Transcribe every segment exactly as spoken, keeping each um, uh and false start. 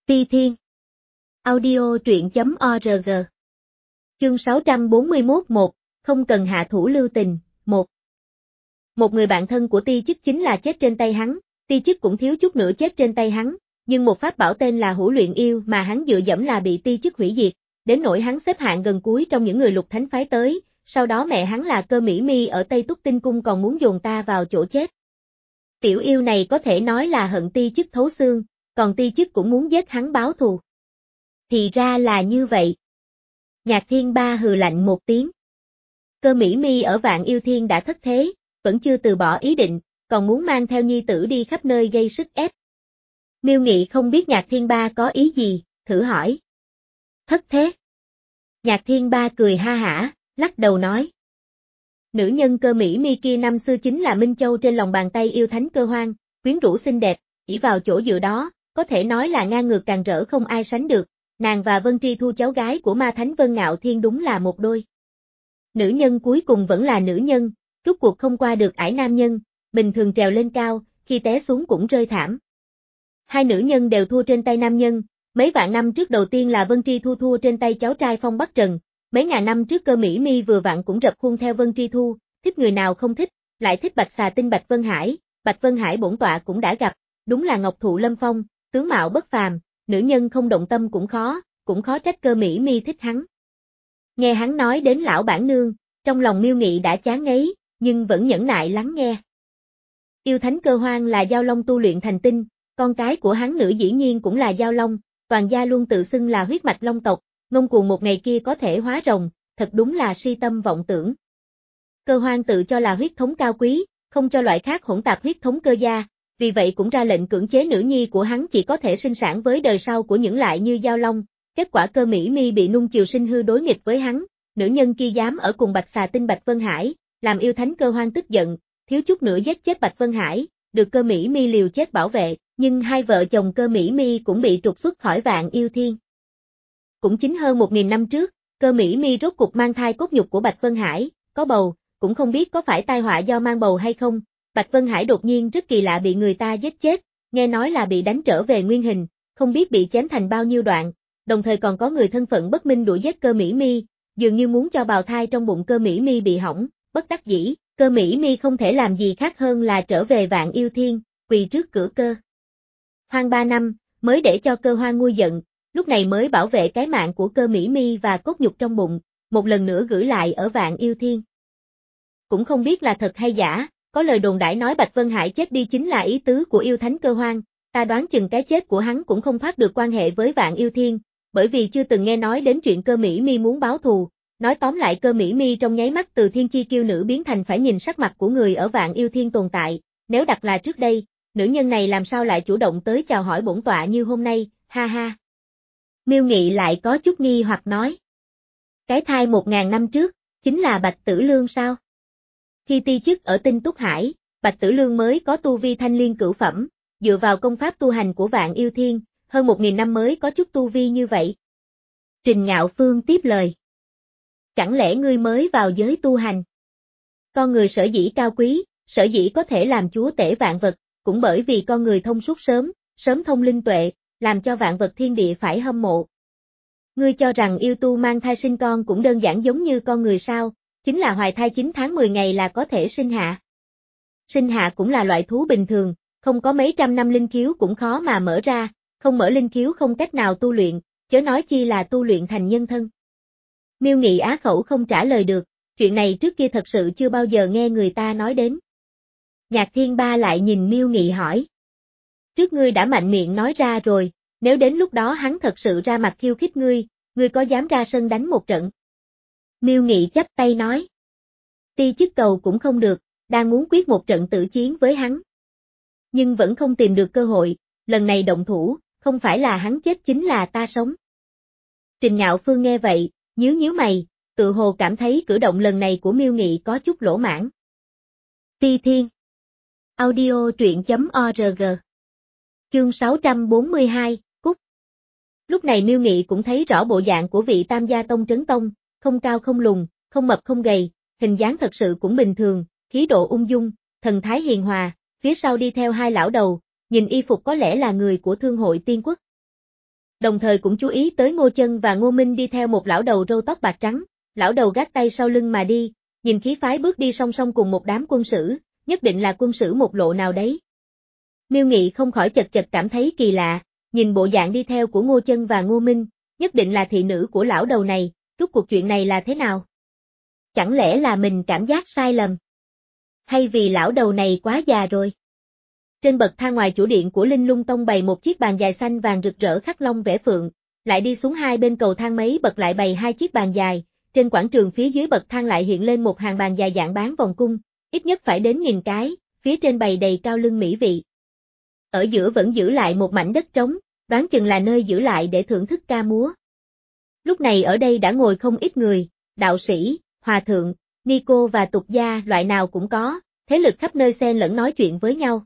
Ti Thiên. Audio truyện chấm org. Chương sáu trăm bốn mươi mốt một, không cần hạ thủ lưu tình, một. Một người bạn thân của Ti Chức chính là chết trên tay hắn, Ti Chức cũng thiếu chút nữa chết trên tay hắn, nhưng một pháp bảo tên là Hữu Luyện Yêu mà hắn dựa dẫm là bị Ti Chức hủy diệt, đến nỗi hắn xếp hạng gần cuối trong những người Lục Thánh phái tới, sau đó mẹ hắn là Cơ Mỹ Mi ở Tây Túc Tinh Cung còn muốn dồn ta vào chỗ chết. Tiểu yêu này có thể nói là hận Ti Chức thấu xương, còn Ti Chức cũng muốn giết hắn báo thù. Thì ra là như vậy. Nhạc Thiên Ba hừ lạnh một tiếng. Cơ Mỹ Mi ở Vạn Yêu Thiên đã thất thế, vẫn chưa từ bỏ ý định, còn muốn mang theo nhi tử đi khắp nơi gây sức ép. Miêu Nghị không biết Nhạc Thiên Ba có ý gì, thử hỏi. Thất thế. Nhạc Thiên Ba cười ha hả, lắc đầu nói. Nữ nhân Cơ Mỹ Mi kia năm xưa chính là Minh Châu trên lòng bàn tay yêu thánh Cơ Hoang, quyến rũ xinh đẹp, ỷ vào chỗ dựa đó, có thể nói là ngang ngược càng rỡ không ai sánh được. Nàng và Vân Tri Thu cháu gái của ma thánh Vân Ngạo Thiên đúng là một đôi. Nữ nhân cuối cùng vẫn là nữ nhân, rốt cuộc không qua được ải nam nhân, bình thường trèo lên cao, khi té xuống cũng rơi thảm. Hai nữ nhân đều thua trên tay nam nhân, mấy vạn năm trước đầu tiên là Vân Tri Thu thua trên tay cháu trai Phong Bắc Trần, mấy ngàn năm trước Cơ Mỹ Mi vừa vặn cũng rập khuôn theo Vân Tri Thu, thích người nào không thích, lại thích Bạch Xà Tinh Bạch Vân Hải, Bạch Vân Hải bổn tọa cũng đã gặp, đúng là ngọc thụ lâm phong, tướng mạo bất phàm. Nữ nhân không động tâm cũng khó, cũng khó trách Cơ Mỹ Mi thích hắn. Nghe hắn nói đến lão bản nương, trong lòng Miêu Nghị đã chán ngấy, nhưng vẫn nhẫn nại lắng nghe. Yêu thánh Cơ Hoang là Giao Long tu luyện thành tinh, con cái của hắn nữ dĩ nhiên cũng là Giao Long, toàn gia luôn tự xưng là huyết mạch Long tộc, ngông cuồng một ngày kia có thể hóa rồng, thật đúng là si tâm vọng tưởng. Cơ Hoang tự cho là huyết thống cao quý, không cho loại khác hỗn tạp huyết thống Cơ gia. Vì vậy cũng ra lệnh cưỡng chế nữ nhi của hắn chỉ có thể sinh sản với đời sau của những lại như Giao Long, kết quả Cơ Mỹ Mi bị nung chiều sinh hư đối nghịch với hắn, nữ nhân kia dám ở cùng Bạch Xà Tinh Bạch Vân Hải, làm yêu thánh Cơ Hoang tức giận, thiếu chút nữa giết chết Bạch Vân Hải, được Cơ Mỹ Mi liều chết bảo vệ, nhưng hai vợ chồng Cơ Mỹ Mi cũng bị trục xuất khỏi Vạn Yêu Thiên. Cũng chính hơn một nghìn năm trước, Cơ Mỹ Mi rốt cục mang thai cốt nhục của Bạch Vân Hải, có bầu, cũng không biết có phải tai họa do mang bầu hay không. Bạch Vân Hải đột nhiên rất kỳ lạ bị người ta giết chết, nghe nói là bị đánh trở về nguyên hình, không biết bị chém thành bao nhiêu đoạn, đồng thời còn có người thân phận bất minh đuổi giết Cơ Mỹ Mi, dường như muốn cho bào thai trong bụng Cơ Mỹ Mi bị hỏng, bất đắc dĩ, Cơ Mỹ Mi không thể làm gì khác hơn là trở về Vạn Yêu Thiên, quỳ trước cửa Cơ Hoang ba năm, mới để cho Cơ Hoang nguôi giận, lúc này mới bảo vệ cái mạng của Cơ Mỹ Mi và cốt nhục trong bụng, một lần nữa gửi lại ở Vạn Yêu Thiên. Cũng không biết là thật hay giả. Có lời đồn đãi nói Bạch Vân Hải chết đi chính là ý tứ của yêu thánh Cơ Hoang, ta đoán chừng cái chết của hắn cũng không thoát được quan hệ với Vạn Yêu Thiên, bởi vì chưa từng nghe nói đến chuyện Cơ Mỹ Mi muốn báo thù, nói tóm lại Cơ Mỹ Mi trong nháy mắt từ thiên chi kiêu nữ biến thành phải nhìn sắc mặt của người ở Vạn Yêu Thiên tồn tại, nếu đặt là trước đây, nữ nhân này làm sao lại chủ động tới chào hỏi bổn tọa như hôm nay, ha ha. Miêu Nghị lại có chút nghi hoặc nói. Cái thai một ngàn năm trước, chính là Bạch Tử Lương sao? Khi Ti Chức ở Tinh Túc Hải, Bạch Tử Lương mới có tu vi thanh liên cửu phẩm, dựa vào công pháp tu hành của Vạn Yêu Thiên, hơn một nghìn năm mới có chút tu vi như vậy. Trình Ngạo Phương tiếp lời. Chẳng lẽ ngươi mới vào giới tu hành? Con người sở dĩ cao quý, sở dĩ có thể làm chúa tể vạn vật, cũng bởi vì con người thông suốt sớm, sớm thông linh tuệ, làm cho vạn vật thiên địa phải hâm mộ. Ngươi cho rằng yêu tu mang thai sinh con cũng đơn giản giống như con người sao? Chính là hoài thai chín tháng mười ngày là có thể sinh hạ. Sinh hạ cũng là loại thú bình thường, không có mấy trăm năm linh khiếu cũng khó mà mở ra, không mở linh khiếu không cách nào tu luyện, chớ nói chi là tu luyện thành nhân thân. Miêu Nghị á khẩu không trả lời được, chuyện này trước kia thật sự chưa bao giờ nghe người ta nói đến. Nhạc Thiên Ba lại nhìn Miêu Nghị hỏi. Trước ngươi đã mạnh miệng nói ra rồi, nếu đến lúc đó hắn thật sự ra mặt khiêu khích ngươi, ngươi có dám ra sân đánh một trận? Miêu Nghị chắp tay nói. Ti Chức cầu cũng không được, đang muốn quyết một trận tử chiến với hắn. Nhưng vẫn không tìm được cơ hội, lần này động thủ, không phải là hắn chết chính là ta sống. Trình Ngạo Phương nghe vậy, nhíu nhíu mày, tự hồ cảm thấy cử động lần này của Miêu Nghị có chút lỗ mãng. Ti Thiên. Audio truyện chấm org. Chương sáu trăm bốn mươi hai, Cúc. Lúc này Miêu Nghị cũng thấy rõ bộ dạng của vị Tam Gia Tông Trấn Tông, không cao không lùn, không mập không gầy, hình dáng thật sự cũng bình thường, khí độ ung dung, thần thái hiền hòa, phía sau đi theo hai lão đầu, nhìn y phục có lẽ là người của Thương hội Tiên Quốc. Đồng thời cũng chú ý tới Ngô Chân và Ngô Minh đi theo một lão đầu râu tóc bạc trắng, lão đầu gác tay sau lưng mà đi, nhìn khí phái bước đi song song cùng một đám quân sử, nhất định là quân sử một lộ nào đấy. Miêu Nghị không khỏi chật chật cảm thấy kỳ lạ, nhìn bộ dạng đi theo của Ngô Chân và Ngô Minh, nhất định là thị nữ của lão đầu này, rốt cuộc chuyện này là thế nào? Chẳng lẽ là mình cảm giác sai lầm? Hay vì lão đầu này quá già rồi? Trên bậc thang ngoài chủ điện của Linh Lung Tông bày một chiếc bàn dài xanh vàng rực rỡ khắc long vẽ phượng, lại đi xuống hai bên cầu thang mấy bậc lại bày hai chiếc bàn dài, trên quảng trường phía dưới bậc thang lại hiện lên một hàng bàn dài dạng bán vòng cung, ít nhất phải đến nghìn cái, phía trên bày đầy cao lương mỹ vị. Ở giữa vẫn giữ lại một mảnh đất trống, đoán chừng là nơi giữ lại để thưởng thức ca múa. Lúc này ở đây đã ngồi không ít người, đạo sĩ, hòa thượng, ni cô và tục gia loại nào cũng có, thế lực khắp nơi xen lẫn nói chuyện với nhau.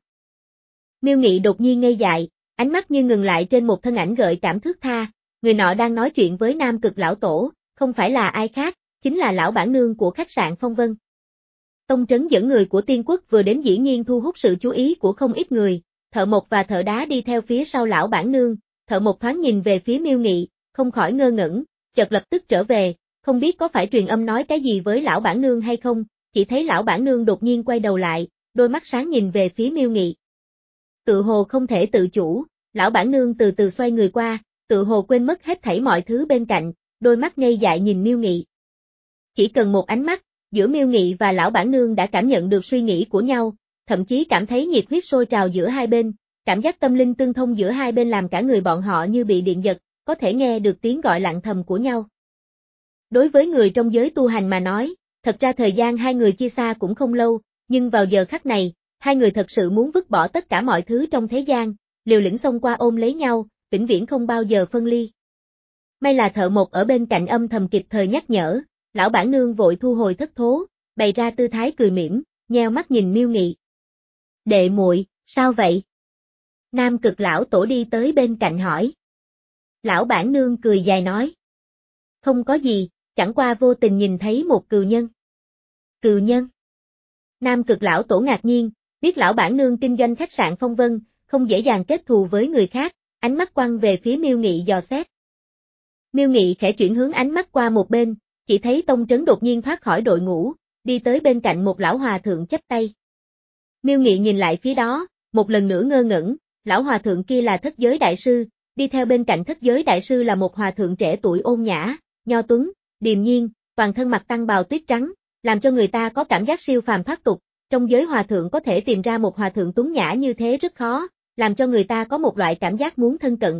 Miêu Nghị đột nhiên ngây dại, ánh mắt như ngừng lại trên một thân ảnh gợi cảm thướt tha, người nọ đang nói chuyện với Nam Cực lão tổ, không phải là ai khác, chính là lão bản nương của khách sạn Phong Vân. Tông trấn dẫn người của Tiên Quốc vừa đến dĩ nhiên thu hút sự chú ý của không ít người, Thợ Mộc và Thợ Đá đi theo phía sau lão bản nương, Thợ Mộc thoáng nhìn về phía Miêu Nghị, không khỏi ngơ ngẩn, chợt lập tức trở về, không biết có phải truyền âm nói cái gì với lão bản nương hay không, chỉ thấy lão bản nương đột nhiên quay đầu lại, đôi mắt sáng nhìn về phía Miêu Nghị. Tự hồ không thể tự chủ, lão bản nương từ từ xoay người qua, tự hồ quên mất hết thảy mọi thứ bên cạnh, đôi mắt ngây dại nhìn Miêu Nghị. Chỉ cần một ánh mắt, giữa Miêu Nghị và lão bản nương đã cảm nhận được suy nghĩ của nhau, thậm chí cảm thấy nhiệt huyết sôi trào giữa hai bên, cảm giác tâm linh tương thông giữa hai bên làm cả người bọn họ như bị điện giật, có thể nghe được tiếng gọi lặng thầm của nhau. Đối với người trong giới tu hành mà nói, thật ra thời gian hai người chia xa cũng không lâu, nhưng vào giờ khắc này, hai người thật sự muốn vứt bỏ tất cả mọi thứ trong thế gian, liều lĩnh xông qua ôm lấy nhau, vĩnh viễn không bao giờ phân ly. May là Thợ Mộc ở bên cạnh âm thầm kịp thời nhắc nhở, lão bản nương vội thu hồi thất thố, bày ra tư thái cười mỉm, nheo mắt nhìn Miêu Nghị. Đệ muội, sao vậy? Nam Cực lão tổ đi tới bên cạnh hỏi. Lão bản nương cười dài nói. Không có gì, chẳng qua vô tình nhìn thấy một cừu nhân. Cừu nhân? Nam Cực lão tổ ngạc nhiên, biết lão bản nương kinh doanh khách sạn Phong Vân, không dễ dàng kết thù với người khác, ánh mắt quăng về phía Miêu Nghị dò xét. Miêu Nghị khẽ chuyển hướng ánh mắt qua một bên, chỉ thấy Tông Trấn đột nhiên thoát khỏi đội ngũ, đi tới bên cạnh một lão hòa thượng chắp tay. Miêu Nghị nhìn lại phía đó, một lần nữa ngơ ngẩn, lão hòa thượng kia là Thất Giới đại sư, đi theo bên cạnh Thất Giới đại sư là một hòa thượng trẻ tuổi ôn nhã, nho tuấn, điềm nhiên, toàn thân mặc tăng bào tuyết trắng, làm cho người ta có cảm giác siêu phàm thoát tục, trong giới hòa thượng có thể tìm ra một hòa thượng tuấn nhã như thế rất khó, làm cho người ta có một loại cảm giác muốn thân cận.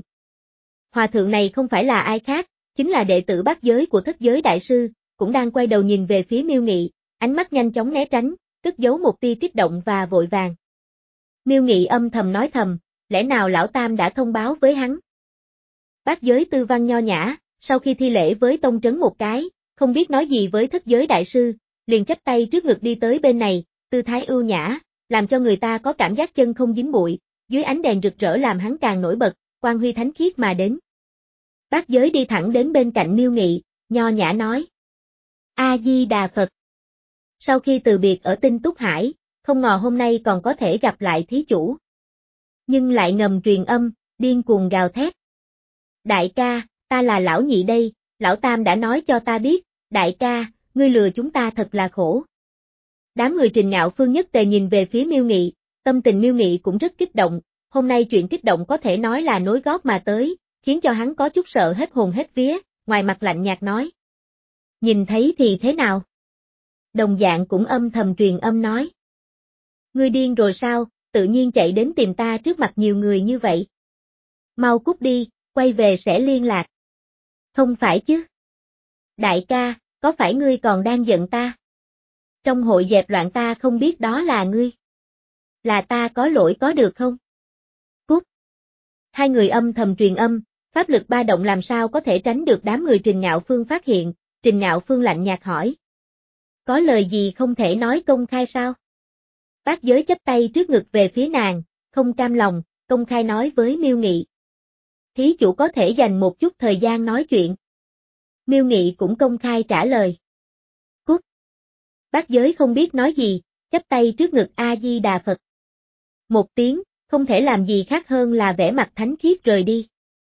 Hòa thượng này không phải là ai khác, chính là đệ tử bát giới của Thất Giới đại sư, cũng đang quay đầu nhìn về phía Miêu Nghị, ánh mắt nhanh chóng né tránh, cất giấu một tia kích động và vội vàng. Miêu Nghị âm thầm nói thầm, lẽ nào lão tam đã thông báo với hắn? Bát giới tư văn nho nhã, sau khi thi lễ với Tông Trấn một cái, không biết nói gì với Thất Giới đại sư, liền chắp tay trước ngực đi tới bên này, tư thái ưu nhã, làm cho người ta có cảm giác chân không dính bụi, dưới ánh đèn rực rỡ làm hắn càng nổi bật, quang huy thánh khiết mà đến. Bát giới đi thẳng đến bên cạnh Miêu Nghị, nho nhã nói. A-di-đà Phật. Sau khi từ biệt ở Tinh Túc Hải, không ngờ hôm nay còn có thể gặp lại thí chủ. Nhưng lại ngầm truyền âm, điên cuồng gào thét. Đại ca, ta là lão nhị đây, lão tam đã nói cho ta biết, đại ca, ngươi lừa chúng ta thật là khổ. Đám người Trình Ngạo Phương nhất tề nhìn về phía Miêu Nghị, tâm tình Miêu Nghị cũng rất kích động, hôm nay chuyện kích động có thể nói là nối gót mà tới, khiến cho hắn có chút sợ hết hồn hết vía, ngoài mặt lạnh nhạt nói. Nhìn thấy thì thế nào? Đồng dạng cũng âm thầm truyền âm nói. Ngươi điên rồi sao, tự nhiên chạy đến tìm ta trước mặt nhiều người như vậy. Mau cút đi, quay về sẽ liên lạc. Không phải chứ. Đại ca, có phải ngươi còn đang giận ta? Trong hội dẹp loạn ta không biết đó là ngươi. Là ta có lỗi có được không? Cút. Hai người âm thầm truyền âm, pháp lực ba động làm sao có thể tránh được đám người Trình Ngạo Phương phát hiện, Trình Ngạo Phương lạnh nhạt hỏi. Có lời gì không thể nói công khai sao? Bát giới chắp tay trước ngực về phía nàng, không cam lòng, công khai nói với Miêu Nghị. Thí chủ có thể dành một chút thời gian nói chuyện. Miêu Nghị cũng công khai trả lời. Cút. Bát giới không biết nói gì, chắp tay trước ngực A-di-đà Phật. Một tiếng, không thể làm gì khác hơn là vẻ mặt thánh khiết rời đi.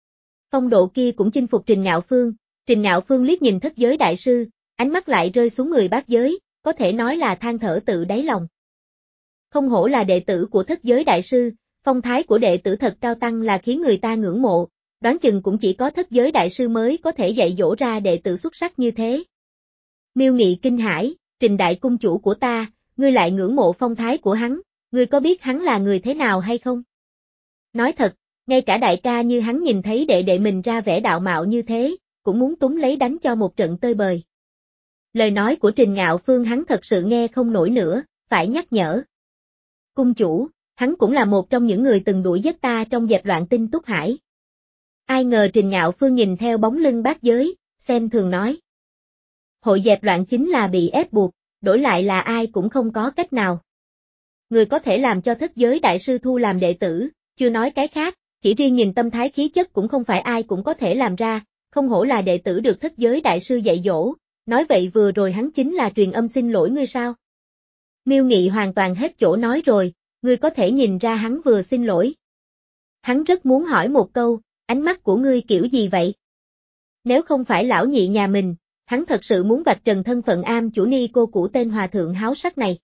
Phong độ kia cũng chinh phục Trình Ngạo Phương, Trình Ngạo Phương liếc nhìn thất giới đại sư, ánh mắt lại rơi xuống người bát giới, có thể nói là than thở tự đáy lòng. Không hổ là đệ tử của thất giới đại sư, phong thái của đệ tử thật cao tăng là khiến người ta ngưỡng mộ, đoán chừng cũng chỉ có thất giới đại sư mới có thể dạy dỗ ra đệ tử xuất sắc như thế. Miêu Nghị kinh hãi, Trình đại cung chủ của ta, ngươi lại ngưỡng mộ phong thái của hắn, ngươi có biết hắn là người thế nào hay không? Nói thật, ngay cả đại ca như hắn nhìn thấy đệ đệ mình ra vẻ đạo mạo như thế, cũng muốn túm lấy đánh cho một trận tơi bời. Lời nói của Trình Ngạo Phương hắn thật sự nghe không nổi nữa, phải nhắc nhở. Cung chủ, hắn cũng là một trong những người từng đuổi giết ta trong dẹp loạn Tinh Túc Hải. Ai ngờ Trình Ngạo Phương nhìn theo bóng lưng bát giới, xem thường nói. Hội dẹp loạn chính là bị ép buộc, đổi lại là ai cũng không có cách nào. Người có thể làm cho thất giới đại sư thu làm đệ tử, chưa nói cái khác, chỉ riêng nhìn tâm thái khí chất cũng không phải ai cũng có thể làm ra, không hổ là đệ tử được thất giới đại sư dạy dỗ, nói vậy vừa rồi hắn chính là truyền âm xin lỗi ngươi sao? Miêu Nghị hoàn toàn hết chỗ nói rồi, ngươi có thể nhìn ra hắn vừa xin lỗi. Hắn rất muốn hỏi một câu, ánh mắt của ngươi kiểu gì vậy? Nếu không phải lão nhị nhà mình, hắn thật sự muốn vạch trần thân phận am chủ ni cô cũ tên hòa thượng háo sắc này.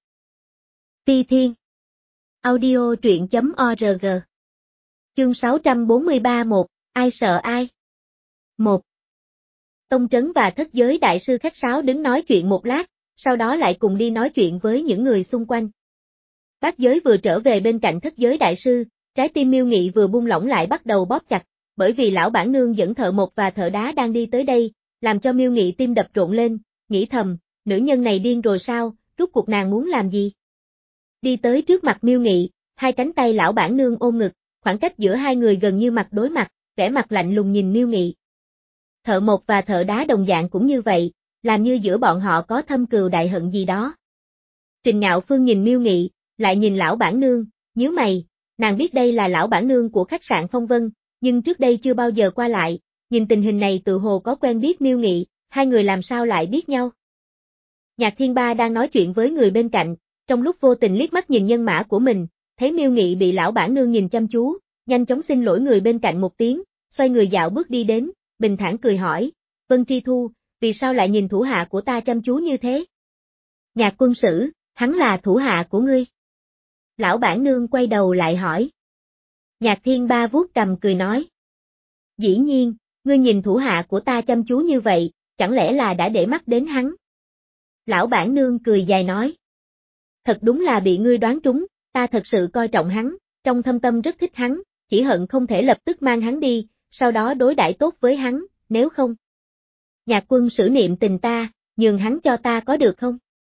Phi Thiên Audio truyện chấm org Chương sáu trăm bốn mươi ba một, ai sợ ai? một. Tông Trấn và thất giới đại sư khách sáo đứng nói chuyện một lát, sau đó lại cùng đi nói chuyện với những người xung quanh. Bát giới vừa trở về bên cạnh thất giới đại sư, trái tim Miêu Nghị vừa buông lỏng lại bắt đầu bóp chặt, bởi vì lão bản nương dẫn thợ mộc và thợ đá đang đi tới đây, làm cho Miêu Nghị tim đập rộn lên, nghĩ thầm, nữ nhân này điên rồi sao, rốt cuộc nàng muốn làm gì? Đi tới trước mặt Miêu Nghị, hai cánh tay lão bản nương ôm ngực, khoảng cách giữa hai người gần như mặt đối mặt, vẻ mặt lạnh lùng nhìn Miêu Nghị. Thợ mộc và thợ đá đồng dạng cũng như vậy, làm như giữa bọn họ có thâm cừu đại hận gì đó. Trình Ngạo Phương nhìn Miêu Nghị, lại nhìn lão bản nương, nhíu mày, nàng biết đây là lão bản nương của khách sạn Phong Vân, nhưng trước đây chưa bao giờ qua lại, nhìn tình hình này tự hồ có quen biết Miêu Nghị, hai người làm sao lại biết nhau. Nhạc Thiên Ba đang nói chuyện với người bên cạnh, trong lúc vô tình liếc mắt nhìn nhân mã của mình, thấy Miêu Nghị bị lão bản nương nhìn chăm chú, nhanh chóng xin lỗi người bên cạnh một tiếng, xoay người dạo bước đi đến, bình thản cười hỏi, Vân Tri Thu, vì sao lại nhìn thủ hạ của ta chăm chú như thế? Nhạc quân sử, hắn là thủ hạ của ngươi. Lão bản nương quay đầu lại hỏi. Nhạc Thiên Ba vuốt cầm cười nói. Dĩ nhiên, ngươi nhìn thủ hạ của ta chăm chú như vậy, chẳng lẽ là đã để mắt đến hắn? Lão bản nương cười dài nói. Thật đúng là bị ngươi đoán trúng, ta thật sự coi trọng hắn, trong thâm tâm rất thích hắn, chỉ hận không thể lập tức mang hắn đi, sau đó đối đãi tốt với hắn, nếu không. Nhạc quân sử niệm tình ta, nhường hắn cho ta có được không?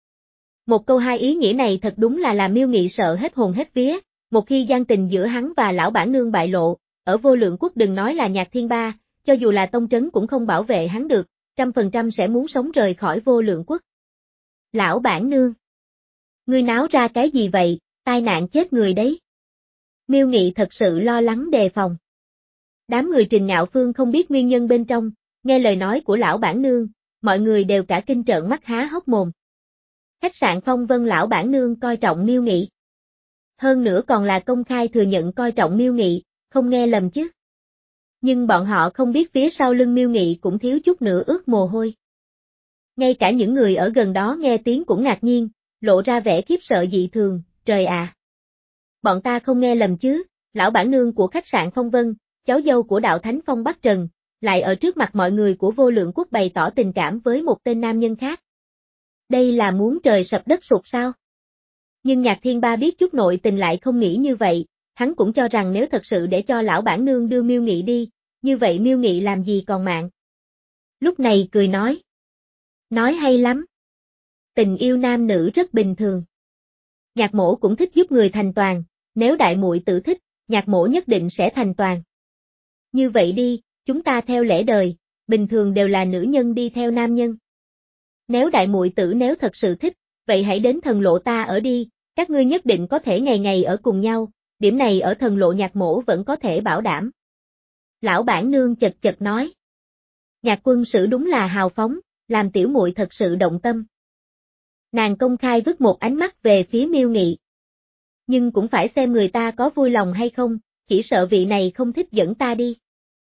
Một câu hai ý nghĩa này thật đúng là làm Miêu Nghị sợ hết hồn hết vía, một khi gian tình giữa hắn và lão bản nương bại lộ, ở Vô Lượng Quốc đừng nói là Nhạc Thiên Ba, cho dù là Tông Trấn cũng không bảo vệ hắn được, trăm phần trăm sẽ muốn sống rời khỏi Vô Lượng Quốc. Lão bản nương, ngươi náo ra cái gì vậy, tai nạn chết người đấy. Miêu Nghị thật sự lo lắng đề phòng. Đám người Trình Ngạo Phương không biết nguyên nhân bên trong, nghe lời nói của lão bản nương, mọi người đều cả kinh trợn mắt há hốc mồm. Khách sạn Phong Vân lão bản nương coi trọng Miêu Nghị. Hơn nữa còn là công khai thừa nhận coi trọng Miêu Nghị, không nghe lầm chứ. Nhưng bọn họ không biết phía sau lưng Miêu Nghị cũng thiếu chút nữa ướt mồ hôi. Ngay cả những người ở gần đó nghe tiếng cũng ngạc nhiên, lộ ra vẻ khiếp sợ dị thường, trời à. Bọn ta không nghe lầm chứ, lão bản nương của khách sạn Phong Vân, cháu dâu của đạo thánh Phong Bắc Trần, lại ở trước mặt mọi người của Vô Lượng Quốc bày tỏ tình cảm với một tên nam nhân khác. Đây là muốn trời sập đất sụp sao? Nhưng Nhạc Thiên Ba biết chút nội tình lại không nghĩ như vậy, hắn cũng cho rằng nếu thật sự để cho lão bản nương đưa Miêu Nghị đi, như vậy Miêu Nghị làm gì còn mạng. Lúc này cười nói. Nói hay lắm. Tình yêu nam nữ rất bình thường. Nhạc mổ cũng thích giúp người thành toàn, nếu đại muội tự thích, nhạc mổ nhất định sẽ thành toàn. Như vậy đi, chúng ta theo lẽ đời, bình thường đều là nữ nhân đi theo nam nhân. Nếu đại muội tử nếu thật sự thích, vậy hãy đến thần lộ ta ở đi, các ngươi nhất định có thể ngày ngày ở cùng nhau, điểm này ở thần lộ nhạc mổ vẫn có thể bảo đảm. Lão bản nương chật chật nói. Nhạc quân sử đúng là hào phóng, làm tiểu muội thật sự động tâm. Nàng công khai vứt một ánh mắt về phía Miêu Nghị. Nhưng cũng phải xem người ta có vui lòng hay không, chỉ sợ vị này không thích dẫn ta đi.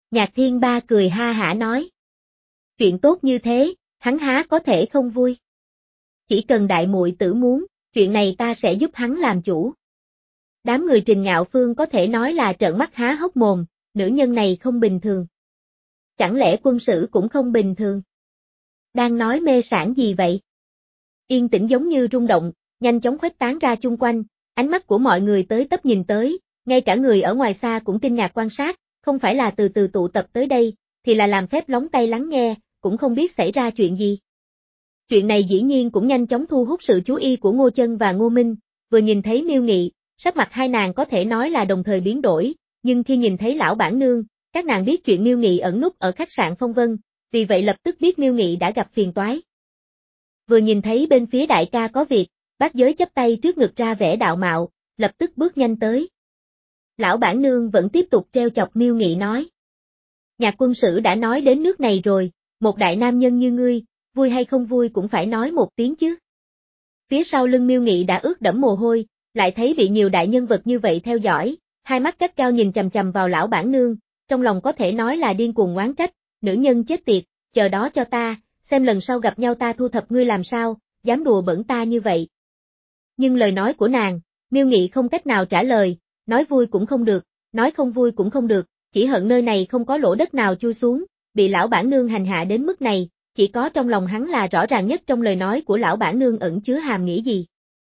Nhạc Thiên Ba cười ha hả nói. Chuyện tốt như thế, hắn há có thể không vui. Chỉ cần đại muội tử muốn, chuyện này ta sẽ giúp hắn làm chủ. Đám người Trình Ngạo Phương có thể nói là trợn mắt há hốc mồm, nữ nhân này không bình thường. Chẳng lẽ quân sử cũng không bình thường? Đang nói mê sảng gì vậy? Yên tĩnh giống như rung động, nhanh chóng khuếch tán ra chung quanh, ánh mắt của mọi người tới tấp nhìn tới, ngay cả người ở ngoài xa cũng kinh ngạc quan sát, không phải là từ từ tụ tập tới đây, thì là làm phép lóng tay lắng nghe, cũng không biết xảy ra chuyện gì. Chuyện này dĩ nhiên cũng nhanh chóng thu hút sự chú ý của Ngô Chân và Ngô Minh, vừa nhìn thấy Miêu Nghị, sắc mặt hai nàng có thể nói là đồng thời biến đổi, nhưng khi nhìn thấy lão bản nương, các nàng biết chuyện Miêu Nghị ẩn núp ở khách sạn Phong Vân, vì vậy lập tức biết Miêu Nghị đã gặp phiền toái. Vừa nhìn thấy bên phía đại ca có việc, Bác Giới chắp tay trước ngực ra vẻ đạo mạo, lập tức bước nhanh tới. Lão bản nương vẫn tiếp tục treo chọc Miêu Nghị nói. Nhạc quân sử đã nói đến nước này rồi, một đại nam nhân như ngươi, vui hay không vui cũng phải nói một tiếng chứ. Phía sau lưng Miêu Nghị đã ướt đẫm mồ hôi, lại thấy bị nhiều đại nhân vật như vậy theo dõi, hai mắt cách cao nhìn chằm chằm vào lão bản nương, trong lòng có thể nói là điên cuồng oán trách, nữ nhân chết tiệt, chờ đó cho ta, xem lần sau gặp nhau ta thu thập ngươi làm sao, dám đùa bẩn ta như vậy. Nhưng lời nói của nàng, Miêu Nghị không cách nào trả lời, nói vui cũng không được, nói không vui cũng không được, chỉ hận nơi này không có lỗ đất nào chui xuống, bị lão bản nương hành hạ đến mức này, chỉ có trong lòng hắn là rõ ràng nhất trong lời nói của lão bản nương ẩn chứa hàm nghĩa gì.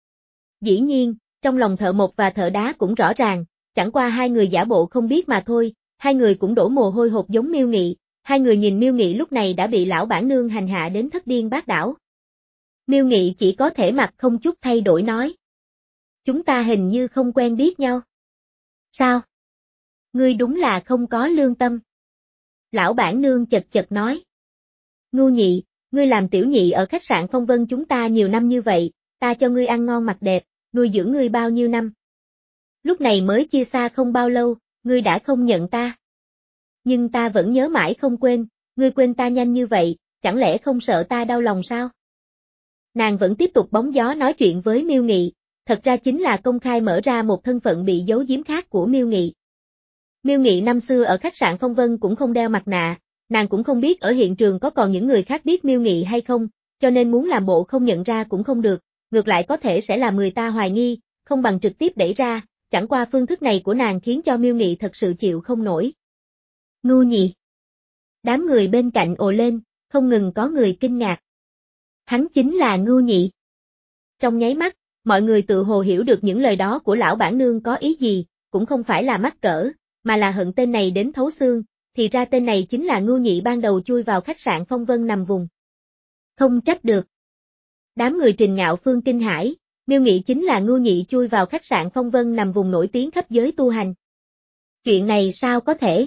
Dĩ nhiên, trong lòng thợ mộc và thợ đá cũng rõ ràng, chẳng qua hai người giả bộ không biết mà thôi, hai người cũng đổ mồ hôi hột giống Miêu Nghị, hai người nhìn Miêu Nghị lúc này đã bị lão bản nương hành hạ đến thất điên bát đảo. Miêu Nghị chỉ có thể mặt không chút thay đổi nói. Chúng ta hình như không quen biết nhau. Sao? Ngươi đúng là không có lương tâm. Lão bản nương chật chật nói. Ngu Nhị, ngươi làm tiểu nhị ở khách sạn Phong Vân chúng ta nhiều năm như vậy, ta cho ngươi ăn ngon mặc đẹp, nuôi dưỡng ngươi bao nhiêu năm. Lúc này mới chia xa không bao lâu, ngươi đã không nhận ta. Nhưng ta vẫn nhớ mãi không quên, ngươi quên ta nhanh như vậy, chẳng lẽ không sợ ta đau lòng sao? Nàng vẫn tiếp tục bóng gió nói chuyện với Miêu Nghị, thật ra chính là công khai mở ra một thân phận bị giấu giếm khác của Miêu Nghị. Miêu Nghị năm xưa ở khách sạn Phong Vân cũng không đeo mặt nạ, nàng cũng không biết ở hiện trường có còn những người khác biết Miêu Nghị hay không, cho nên muốn làm bộ không nhận ra cũng không được, ngược lại có thể sẽ làm người ta hoài nghi, không bằng trực tiếp đẩy ra, chẳng qua phương thức này của nàng khiến cho Miêu Nghị thật sự chịu không nổi. Ngu Nhị. Đám người bên cạnh ồ lên, không ngừng có người kinh ngạc. Hắn chính là Ngưu Nhị. Trong nháy mắt, mọi người tự hồ hiểu được những lời đó của lão bản nương có ý gì, cũng không phải là mắc cỡ, mà là hận tên này đến thấu xương, thì ra tên này chính là Ngưu Nhị ban đầu chui vào khách sạn Phong Vân nằm vùng. Không trách được. Đám người Trình Ngạo Phương kinh hãi, Miêu Nghị chính là Ngưu Nhị chui vào khách sạn Phong Vân nằm vùng nổi tiếng khắp giới tu hành. Chuyện này sao có thể?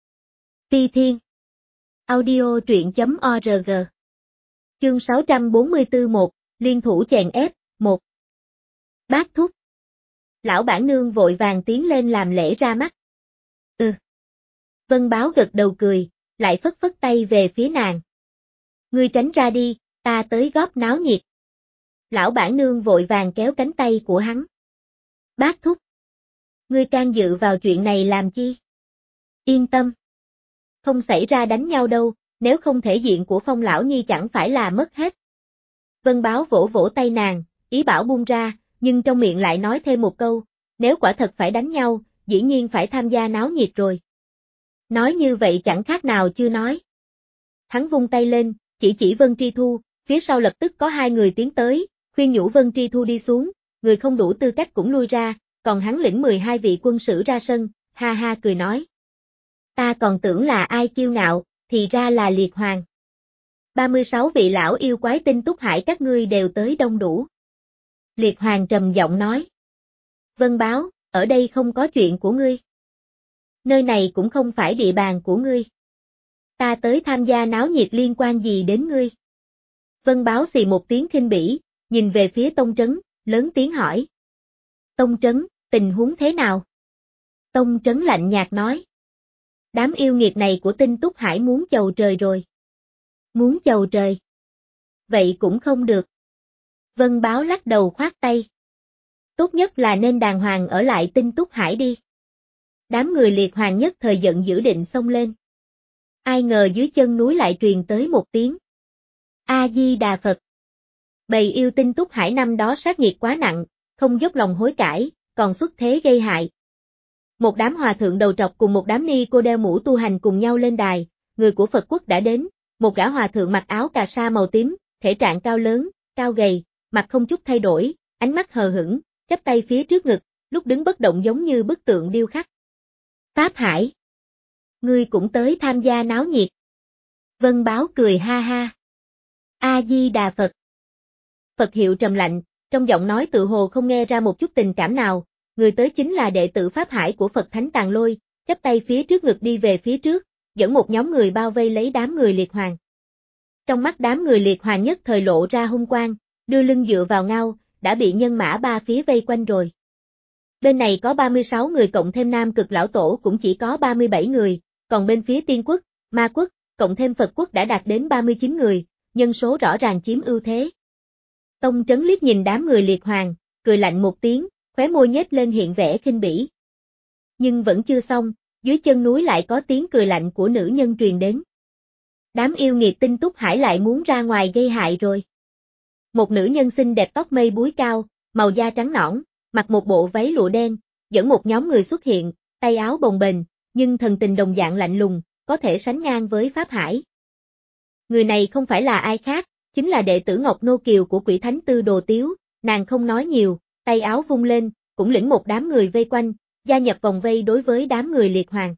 Ti Thiên. Audio truyện chấm org. Chương sáu trăm bốn mươi tư một, liên thủ chèn ép, một. Bác thúc. Lão bản nương vội vàng tiến lên làm lễ ra mắt. Ừ. Vân Báo gật đầu cười, lại phất phất tay về phía nàng. Ngươi tránh ra đi, ta tới góp náo nhiệt. Lão bản nương vội vàng kéo cánh tay của hắn. Bác thúc. Ngươi can dự vào chuyện này làm chi? Yên tâm. Không xảy ra đánh nhau đâu, nếu không thể diện của Phong lão nhi chẳng phải là mất hết. Vân Báo vỗ vỗ tay nàng, ý bảo buông ra, nhưng trong miệng lại nói thêm một câu, nếu quả thật phải đánh nhau, dĩ nhiên phải tham gia náo nhiệt rồi. Nói như vậy chẳng khác nào chưa nói. Hắn vung tay lên, chỉ chỉ Vân Tri Thu, phía sau lập tức có hai người tiến tới, khuyên nhủ Vân Tri Thu đi xuống, người không đủ tư cách cũng lui ra, còn hắn lĩnh mười hai vị quân sử ra sân, ha ha cười nói. Ta còn tưởng là ai kiêu ngạo, thì ra là Liệt Hoàng. ba mươi sáu vị lão yêu quái tinh túc hải các ngươi đều tới đông đủ. Liệt Hoàng trầm giọng nói. Vân Báo, ở đây không có chuyện của ngươi. Nơi này cũng không phải địa bàn của ngươi. Ta tới tham gia náo nhiệt liên quan gì đến ngươi? Vân Báo xì một tiếng khinh bỉ, nhìn về phía Tông Trấn, lớn tiếng hỏi. Tông Trấn, tình huống thế nào? Tông Trấn lạnh nhạt nói. Đám yêu nghiệt này của tinh túc hải muốn chầu trời rồi. Muốn chầu trời. Vậy cũng không được. Vân Báo lắc đầu khoát tay. Tốt nhất là nên đàng hoàng ở lại tinh túc hải đi. Đám người Liệt Hoàng nhất thời giận dữ định xông lên. Ai ngờ dưới chân núi lại truyền tới một tiếng A-di-đà Phật. Bầy yêu Tinh Túc Hải năm đó sát nghiệt quá nặng, không dốc lòng hối cải, còn xuất thế gây hại. Một đám hòa thượng đầu trọc cùng một đám ni cô đeo mũ tu hành cùng nhau lên đài, người của Phật quốc đã đến, một gã hòa thượng mặc áo cà sa màu tím, thể trạng cao lớn, cao gầy, mặt không chút thay đổi, ánh mắt hờ hững, chắp tay phía trước ngực, lúc đứng bất động giống như bức tượng điêu khắc. Pháp Hải, ngươi cũng tới tham gia náo nhiệt. Vân Báo cười ha ha. A-di-đà Phật. Phật hiệu trầm lạnh, trong giọng nói tự hồ không nghe ra một chút tình cảm nào, người tới chính là đệ tử Pháp Hải của Phật Thánh Tàng Lôi, chắp tay phía trước ngực đi về phía trước, dẫn một nhóm người bao vây lấy đám người liệt hoàng. Trong mắt đám người liệt hoàng nhất thời lộ ra hung quang, đưa lưng dựa vào ngao, đã bị nhân mã ba phía vây quanh rồi. Bên này có ba mươi sáu người cộng thêm Nam Cực Lão Tổ cũng chỉ có ba mươi bảy người, còn bên phía Tiên Quốc, Ma Quốc, cộng thêm Phật Quốc đã đạt đến ba mươi chín người, nhân số rõ ràng chiếm ưu thế. Tông Trấn liếc nhìn đám người liệt hoàng, cười lạnh một tiếng, khóe môi nhếch lên hiện vẻ khinh bỉ. Nhưng vẫn chưa xong, dưới chân núi lại có tiếng cười lạnh của nữ nhân truyền đến. Đám yêu nghiệt Tinh Túc Hải lại muốn ra ngoài gây hại rồi. Một nữ nhân xinh đẹp tóc mây búi cao, màu da trắng nõn, mặc một bộ váy lụa đen, dẫn một nhóm người xuất hiện, tay áo bồng bềnh, nhưng thần tình đồng dạng lạnh lùng, có thể sánh ngang với Pháp Hải. Người này không phải là ai khác, chính là đệ tử Ngọc Nô Kiều của Quỷ Thánh Tư Đồ Tiếu, nàng không nói nhiều, tay áo vung lên, cũng lĩnh một đám người vây quanh, gia nhập vòng vây đối với đám người liệt hoàng.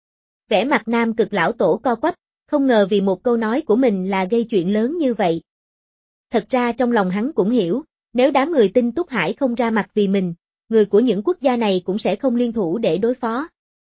Vẻ mặt Nam Cực Lão Tổ co quắp, không ngờ vì một câu nói của mình là gây chuyện lớn như vậy. Thật ra trong lòng hắn cũng hiểu, nếu đám người Tinh Túc Hải không ra mặt vì mình, người của những quốc gia này cũng sẽ không liên thủ để đối phó.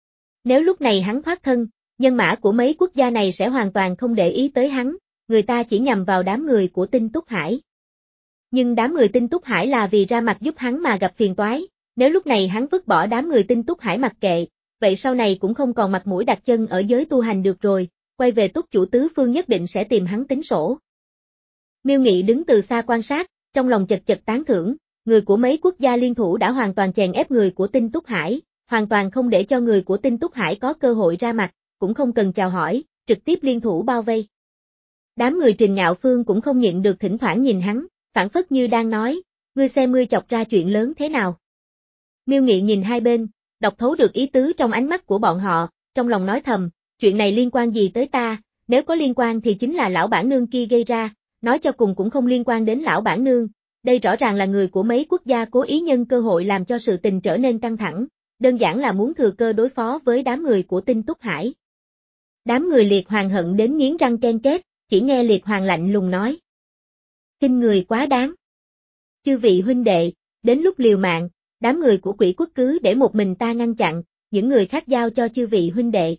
Nếu lúc này hắn thoát thân, nhân mã của mấy quốc gia này sẽ hoàn toàn không để ý tới hắn, người ta chỉ nhằm vào đám người của Tinh Túc Hải. Nhưng đám người Tinh Túc Hải là vì ra mặt giúp hắn mà gặp phiền toái, nếu lúc này hắn vứt bỏ đám người Tinh Túc Hải mặc kệ, vậy sau này cũng không còn mặt mũi đặt chân ở giới tu hành được rồi, quay về Túc Chủ Tứ Phương nhất định sẽ tìm hắn tính sổ. Miêu Nghị đứng từ xa quan sát, trong lòng chật chật tán thưởng, người của mấy quốc gia liên thủ đã hoàn toàn chèn ép người của Tinh Túc Hải, hoàn toàn không để cho người của Tinh Túc Hải có cơ hội ra mặt, cũng không cần chào hỏi, trực tiếp liên thủ bao vây. Đám người Trình Ngạo Phương cũng không nhịn được thỉnh thoảng nhìn hắn, phản phất như đang nói, ngươi xem ngươi chọc ra chuyện lớn thế nào. Miêu Nghị nhìn hai bên, đọc thấu được ý tứ trong ánh mắt của bọn họ, trong lòng nói thầm, chuyện này liên quan gì tới ta, nếu có liên quan thì chính là lão bản nương kia gây ra, nói cho cùng cũng không liên quan đến lão bản nương, đây rõ ràng là người của mấy quốc gia cố ý nhân cơ hội làm cho sự tình trở nên căng thẳng, đơn giản là muốn thừa cơ đối phó với đám người của Tinh Túc Hải. Đám người liệt hoàng hận đến nghiến răng ken két, chỉ nghe liệt hoàng lạnh lùng nói. Khinh người quá đáng. Chư vị huynh đệ, đến lúc liều mạng, đám người của Quỷ Quốc cứ để một mình ta ngăn chặn, những người khác giao cho chư vị huynh đệ.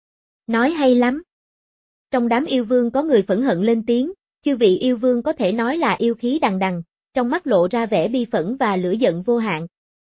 Nói hay lắm. Trong đám yêu vương có người phẫn hận lên tiếng, chư vị yêu vương có thể nói là yêu khí đằng đằng, trong mắt lộ ra vẻ bi phẫn và lửa giận vô hạn.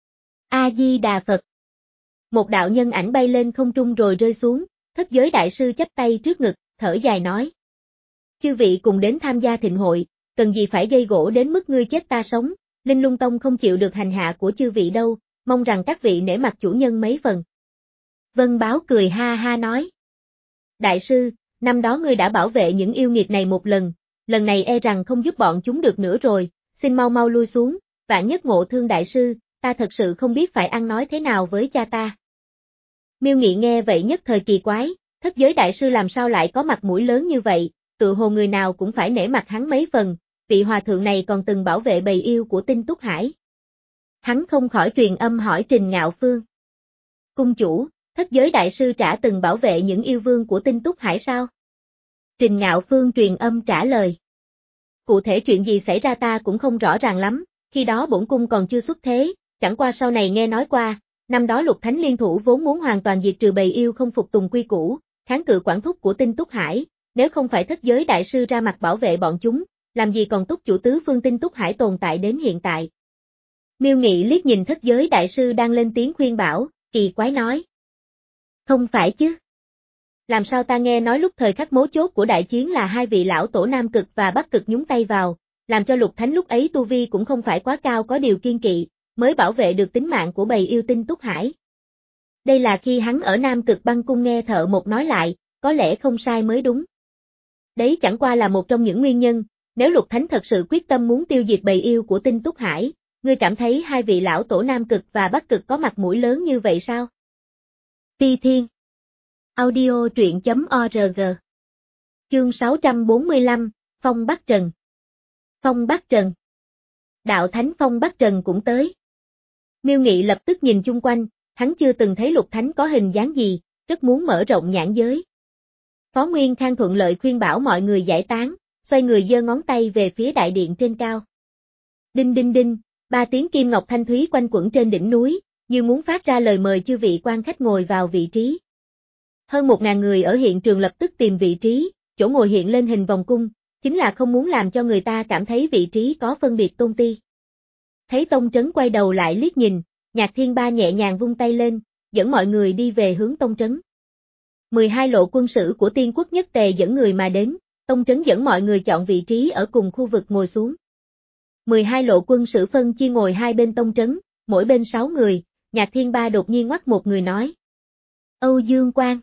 A-di-đà Phật. Một đạo nhân ảnh bay lên không trung rồi rơi xuống, Thất Giới Đại Sư chắp tay trước ngực, thở dài nói. Chư vị cùng đến tham gia thịnh hội, cần gì phải gây gỗ đến mức ngươi chết ta sống, Linh Lung Tông không chịu được hành hạ của chư vị đâu, mong rằng các vị nể mặt chủ nhân mấy phần. Vân Báo cười ha ha nói. Đại sư, năm đó ngươi đã bảo vệ những yêu nghiệt này một lần, lần này e rằng không giúp bọn chúng được nữa rồi, xin mau mau lui xuống, vạn nhất ngộ thương đại sư, ta thật sự không biết phải ăn nói thế nào với cha ta. Miêu Nghị nghe vậy nhất thời kỳ quái, Thất Giới Đại Sư làm sao lại có mặt mũi lớn như vậy, tự hồ người nào cũng phải nể mặt hắn mấy phần, vị hòa thượng này còn từng bảo vệ bầy yêu của Tinh Túc Hải. Hắn không khỏi truyền âm hỏi Trình Ngạo Phương. Cung chủ, Thất Giới Đại Sư trả từng bảo vệ những yêu vương của Tinh Túc Hải sao? Trình Ngạo Phương truyền âm trả lời. Cụ thể chuyện gì xảy ra ta cũng không rõ ràng lắm, khi đó bổn cung còn chưa xuất thế, chẳng qua sau này nghe nói qua, năm đó Lục Thánh liên thủ vốn muốn hoàn toàn diệt trừ bầy yêu không phục tùng quy củ, kháng cự quản thúc của Tinh Túc Hải, nếu không phải Thất Giới Đại Sư ra mặt bảo vệ bọn chúng, làm gì còn Túc Chủ Tứ Phương Tinh Túc Hải tồn tại đến hiện tại. Miêu Nghị liếc nhìn Thất Giới Đại Sư đang lên tiếng khuyên bảo, kỳ quái nói. Không phải chứ. Làm sao ta nghe nói lúc thời khắc mấu chốt của đại chiến là hai vị lão tổ Nam Cực và Bắc Cực nhúng tay vào, làm cho Lục Thánh lúc ấy tu vi cũng không phải quá cao có điều kiên kỵ, mới bảo vệ được tính mạng của bầy yêu Tinh Túc Hải. Đây là khi hắn ở Nam Cực Băng Cung nghe Thợ Một nói lại, có lẽ không sai mới đúng. Đấy chẳng qua là một trong những nguyên nhân, nếu Lục Thánh thật sự quyết tâm muốn tiêu diệt bầy yêu của Tinh Túc Hải, ngươi cảm thấy hai vị lão tổ Nam Cực và Bắc Cực có mặt mũi lớn như vậy sao? Phi Thiên Audio truyện chấm org Chương sáu trăm bốn mươi lăm, Phong Bắc Trần Phong Bắc Trần Đạo Thánh Phong Bắc Trần cũng tới. Miêu Nghị lập tức nhìn chung quanh, hắn chưa từng thấy Lục Thánh có hình dáng gì, rất muốn mở rộng nhãn giới. Phó Nguyên Khang thuận lợi khuyên bảo mọi người giải tán, xoay người giơ ngón tay về phía đại điện trên cao. Đinh đinh đinh, ba tiếng kim ngọc thanh thúy quanh quẩn trên đỉnh núi, như muốn phát ra lời mời chư vị quan khách ngồi vào vị trí. Hơn một ngàn người ở hiện trường lập tức tìm vị trí, chỗ ngồi hiện lên hình vòng cung, chính là không muốn làm cho người ta cảm thấy vị trí có phân biệt tôn ti. Thấy Tông Trấn quay đầu lại liếc nhìn, Nhạc Thiên Ba nhẹ nhàng vung tay lên, dẫn mọi người đi về hướng Tông Trấn. mười hai lộ quân sử của Tiên Quốc Nhất Tề dẫn người mà đến, Tông Trấn dẫn mọi người chọn vị trí ở cùng khu vực ngồi xuống. mười hai lộ quân sử phân chia ngồi hai bên Tông Trấn, mỗi bên sáu người, Nhạc Thiên Ba đột nhiên ngoắt một người nói. Âu Dương Quang.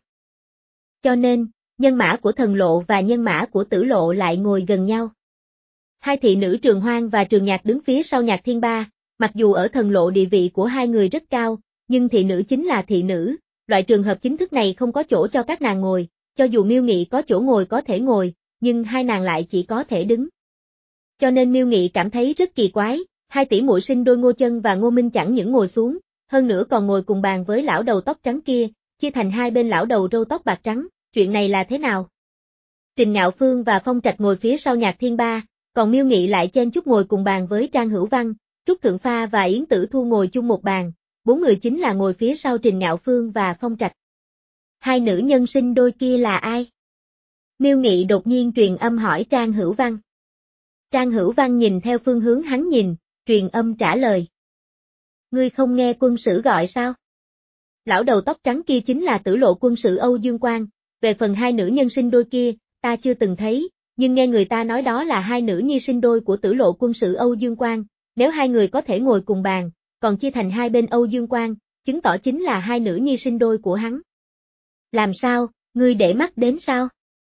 Cho nên, nhân mã của thần lộ và nhân mã của tử lộ lại ngồi gần nhau. Hai thị nữ Trường Hoang và Trường Nhạc đứng phía sau Nhạc Thiên Ba, mặc dù ở thần lộ địa vị của hai người rất cao, nhưng thị nữ chính là thị nữ, loại trường hợp chính thức này không có chỗ cho các nàng ngồi, cho dù Miêu Nghị có chỗ ngồi có thể ngồi, nhưng hai nàng lại chỉ có thể đứng. Cho nên Miêu Nghị cảm thấy rất kỳ quái, hai tỷ muội sinh đôi Ngô Chân và Ngô Minh chẳng những ngồi xuống, hơn nữa còn ngồi cùng bàn với lão đầu tóc trắng kia, chia thành hai bên lão đầu râu tóc bạc trắng, chuyện này là thế nào? Trình Ngạo Phương và Phong Trạch ngồi phía sau Nhạc Thiên Ba, còn Miêu Nghị lại chen chúc ngồi cùng bàn với Trang Hữu Văn, Trúc Thượng Pha và Yến Tử Thu ngồi chung một bàn, bốn người chính là ngồi phía sau Trình Ngạo Phương và Phong Trạch. Hai nữ nhân sinh đôi kia là ai? Miêu Nghị đột nhiên truyền âm hỏi Trang Hữu Văn. Trang Hữu Văn nhìn theo phương hướng hắn nhìn, truyền âm trả lời. Ngươi không nghe quân sử gọi sao? Lão đầu tóc trắng kia chính là tử lộ quân sử Âu Dương Quang, về phần hai nữ nhân sinh đôi kia, ta chưa từng thấy, nhưng nghe người ta nói đó là hai nữ nhi sinh đôi của tử lộ quân sử Âu Dương Quang, nếu hai người có thể ngồi cùng bàn, còn chia thành hai bên Âu Dương Quang, chứng tỏ chính là hai nữ nhi sinh đôi của hắn. Làm sao, ngươi để mắt đến sao?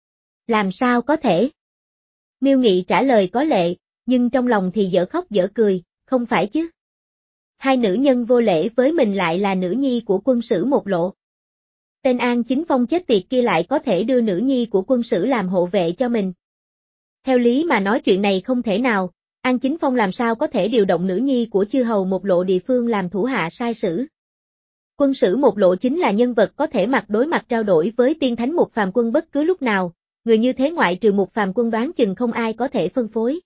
Làm sao có thể? Miêu Nghị trả lời có lệ, nhưng trong lòng thì dở khóc dở cười, không phải chứ? Hai nữ nhân vô lễ với mình lại là nữ nhi của quân sử một lộ. Tên An Chính Phong chết tiệt kia lại có thể đưa nữ nhi của quân sử làm hộ vệ cho mình. Theo lý mà nói chuyện này không thể nào, An Chính Phong làm sao có thể điều động nữ nhi của chư hầu một lộ địa phương làm thủ hạ sai sử. Quân sử một lộ chính là nhân vật có thể mặt đối mặt trao đổi với tiên thánh một phàm quân bất cứ lúc nào, người như thế ngoại trừ một phàm quân đoán chừng không ai có thể phân phối.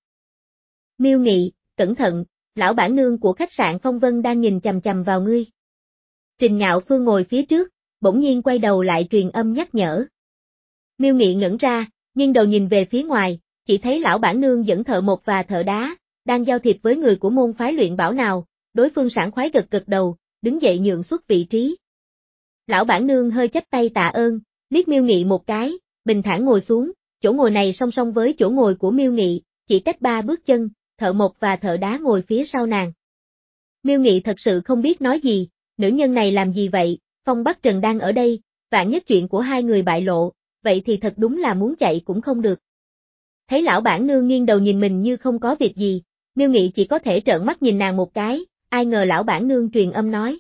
Miêu Nghị, cẩn thận, lão bản nương của khách sạn Phong Vân đang nhìn chằm chằm vào ngươi. Trình Ngạo Phương ngồi phía trước, bỗng nhiên quay đầu lại truyền âm nhắc nhở. Miêu Nghị ngẩn ra, nghiêng đầu nhìn về phía ngoài, chỉ thấy lão bản nương dẫn thợ mộc và thợ đá, đang giao thiệp với người của môn phái luyện bảo nào, đối phương sảng khoái gật gật đầu, đứng dậy nhượng xuất vị trí. Lão bản nương hơi chắp tay tạ ơn, liếc Miêu Nghị một cái, bình thản ngồi xuống, chỗ ngồi này song song với chỗ ngồi của Miêu Nghị, chỉ cách ba bước chân, thợ mộc và thợ đá ngồi phía sau nàng. Miêu Nghị thật sự không biết nói gì, nữ nhân này làm gì vậy, Phong Bắc Trần đang ở đây, vạn nhất chuyện của hai người bại lộ, vậy thì thật đúng là muốn chạy cũng không được. Thấy lão bản nương nghiêng đầu nhìn mình như không có việc gì, Miêu Nghị chỉ có thể trợn mắt nhìn nàng một cái, ai ngờ lão bản nương truyền âm nói.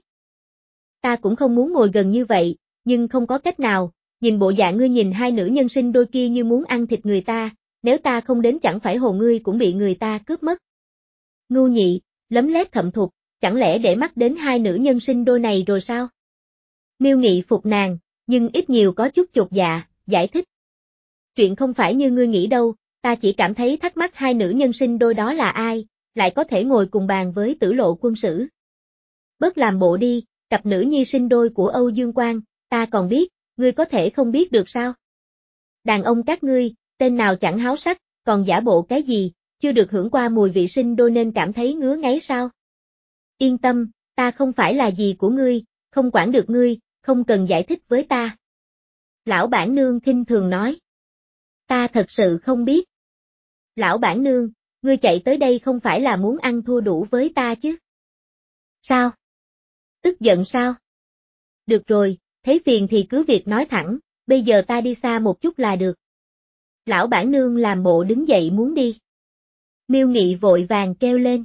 Ta cũng không muốn ngồi gần như vậy, nhưng không có cách nào, nhìn bộ dạng ngươi nhìn hai nữ nhân sinh đôi kia như muốn ăn thịt người ta, nếu ta không đến chẳng phải hồ ngươi cũng bị người ta cướp mất. Ngu nhị, lấm lét thậm thục, chẳng lẽ để mắt đến hai nữ nhân sinh đôi này rồi sao? Miêu Nghị phục nàng, nhưng ít nhiều có chút chột dạ, giải thích. Chuyện không phải như ngươi nghĩ đâu, ta chỉ cảm thấy thắc mắc hai nữ nhân sinh đôi đó là ai, lại có thể ngồi cùng bàn với tử lộ quân sử. Bớt làm bộ đi, cặp nữ nhi sinh đôi của Âu Dương Quang, ta còn biết, ngươi có thể không biết được sao? Đàn ông các ngươi, tên nào chẳng háo sắc, còn giả bộ cái gì, chưa được hưởng qua mùi vị sinh đôi nên cảm thấy ngứa ngáy sao? Yên tâm, ta không phải là gì của ngươi, không quản được ngươi, không cần giải thích với ta. Lão bản nương khinh thường nói. Ta thật sự không biết. Lão bản nương, ngươi chạy tới đây không phải là muốn ăn thua đủ với ta chứ? Sao? Tức giận sao? Được rồi, thấy phiền thì cứ việc nói thẳng, bây giờ ta đi xa một chút là được. Lão bản nương làm bộ đứng dậy muốn đi. Miêu Nghị vội vàng kêu lên.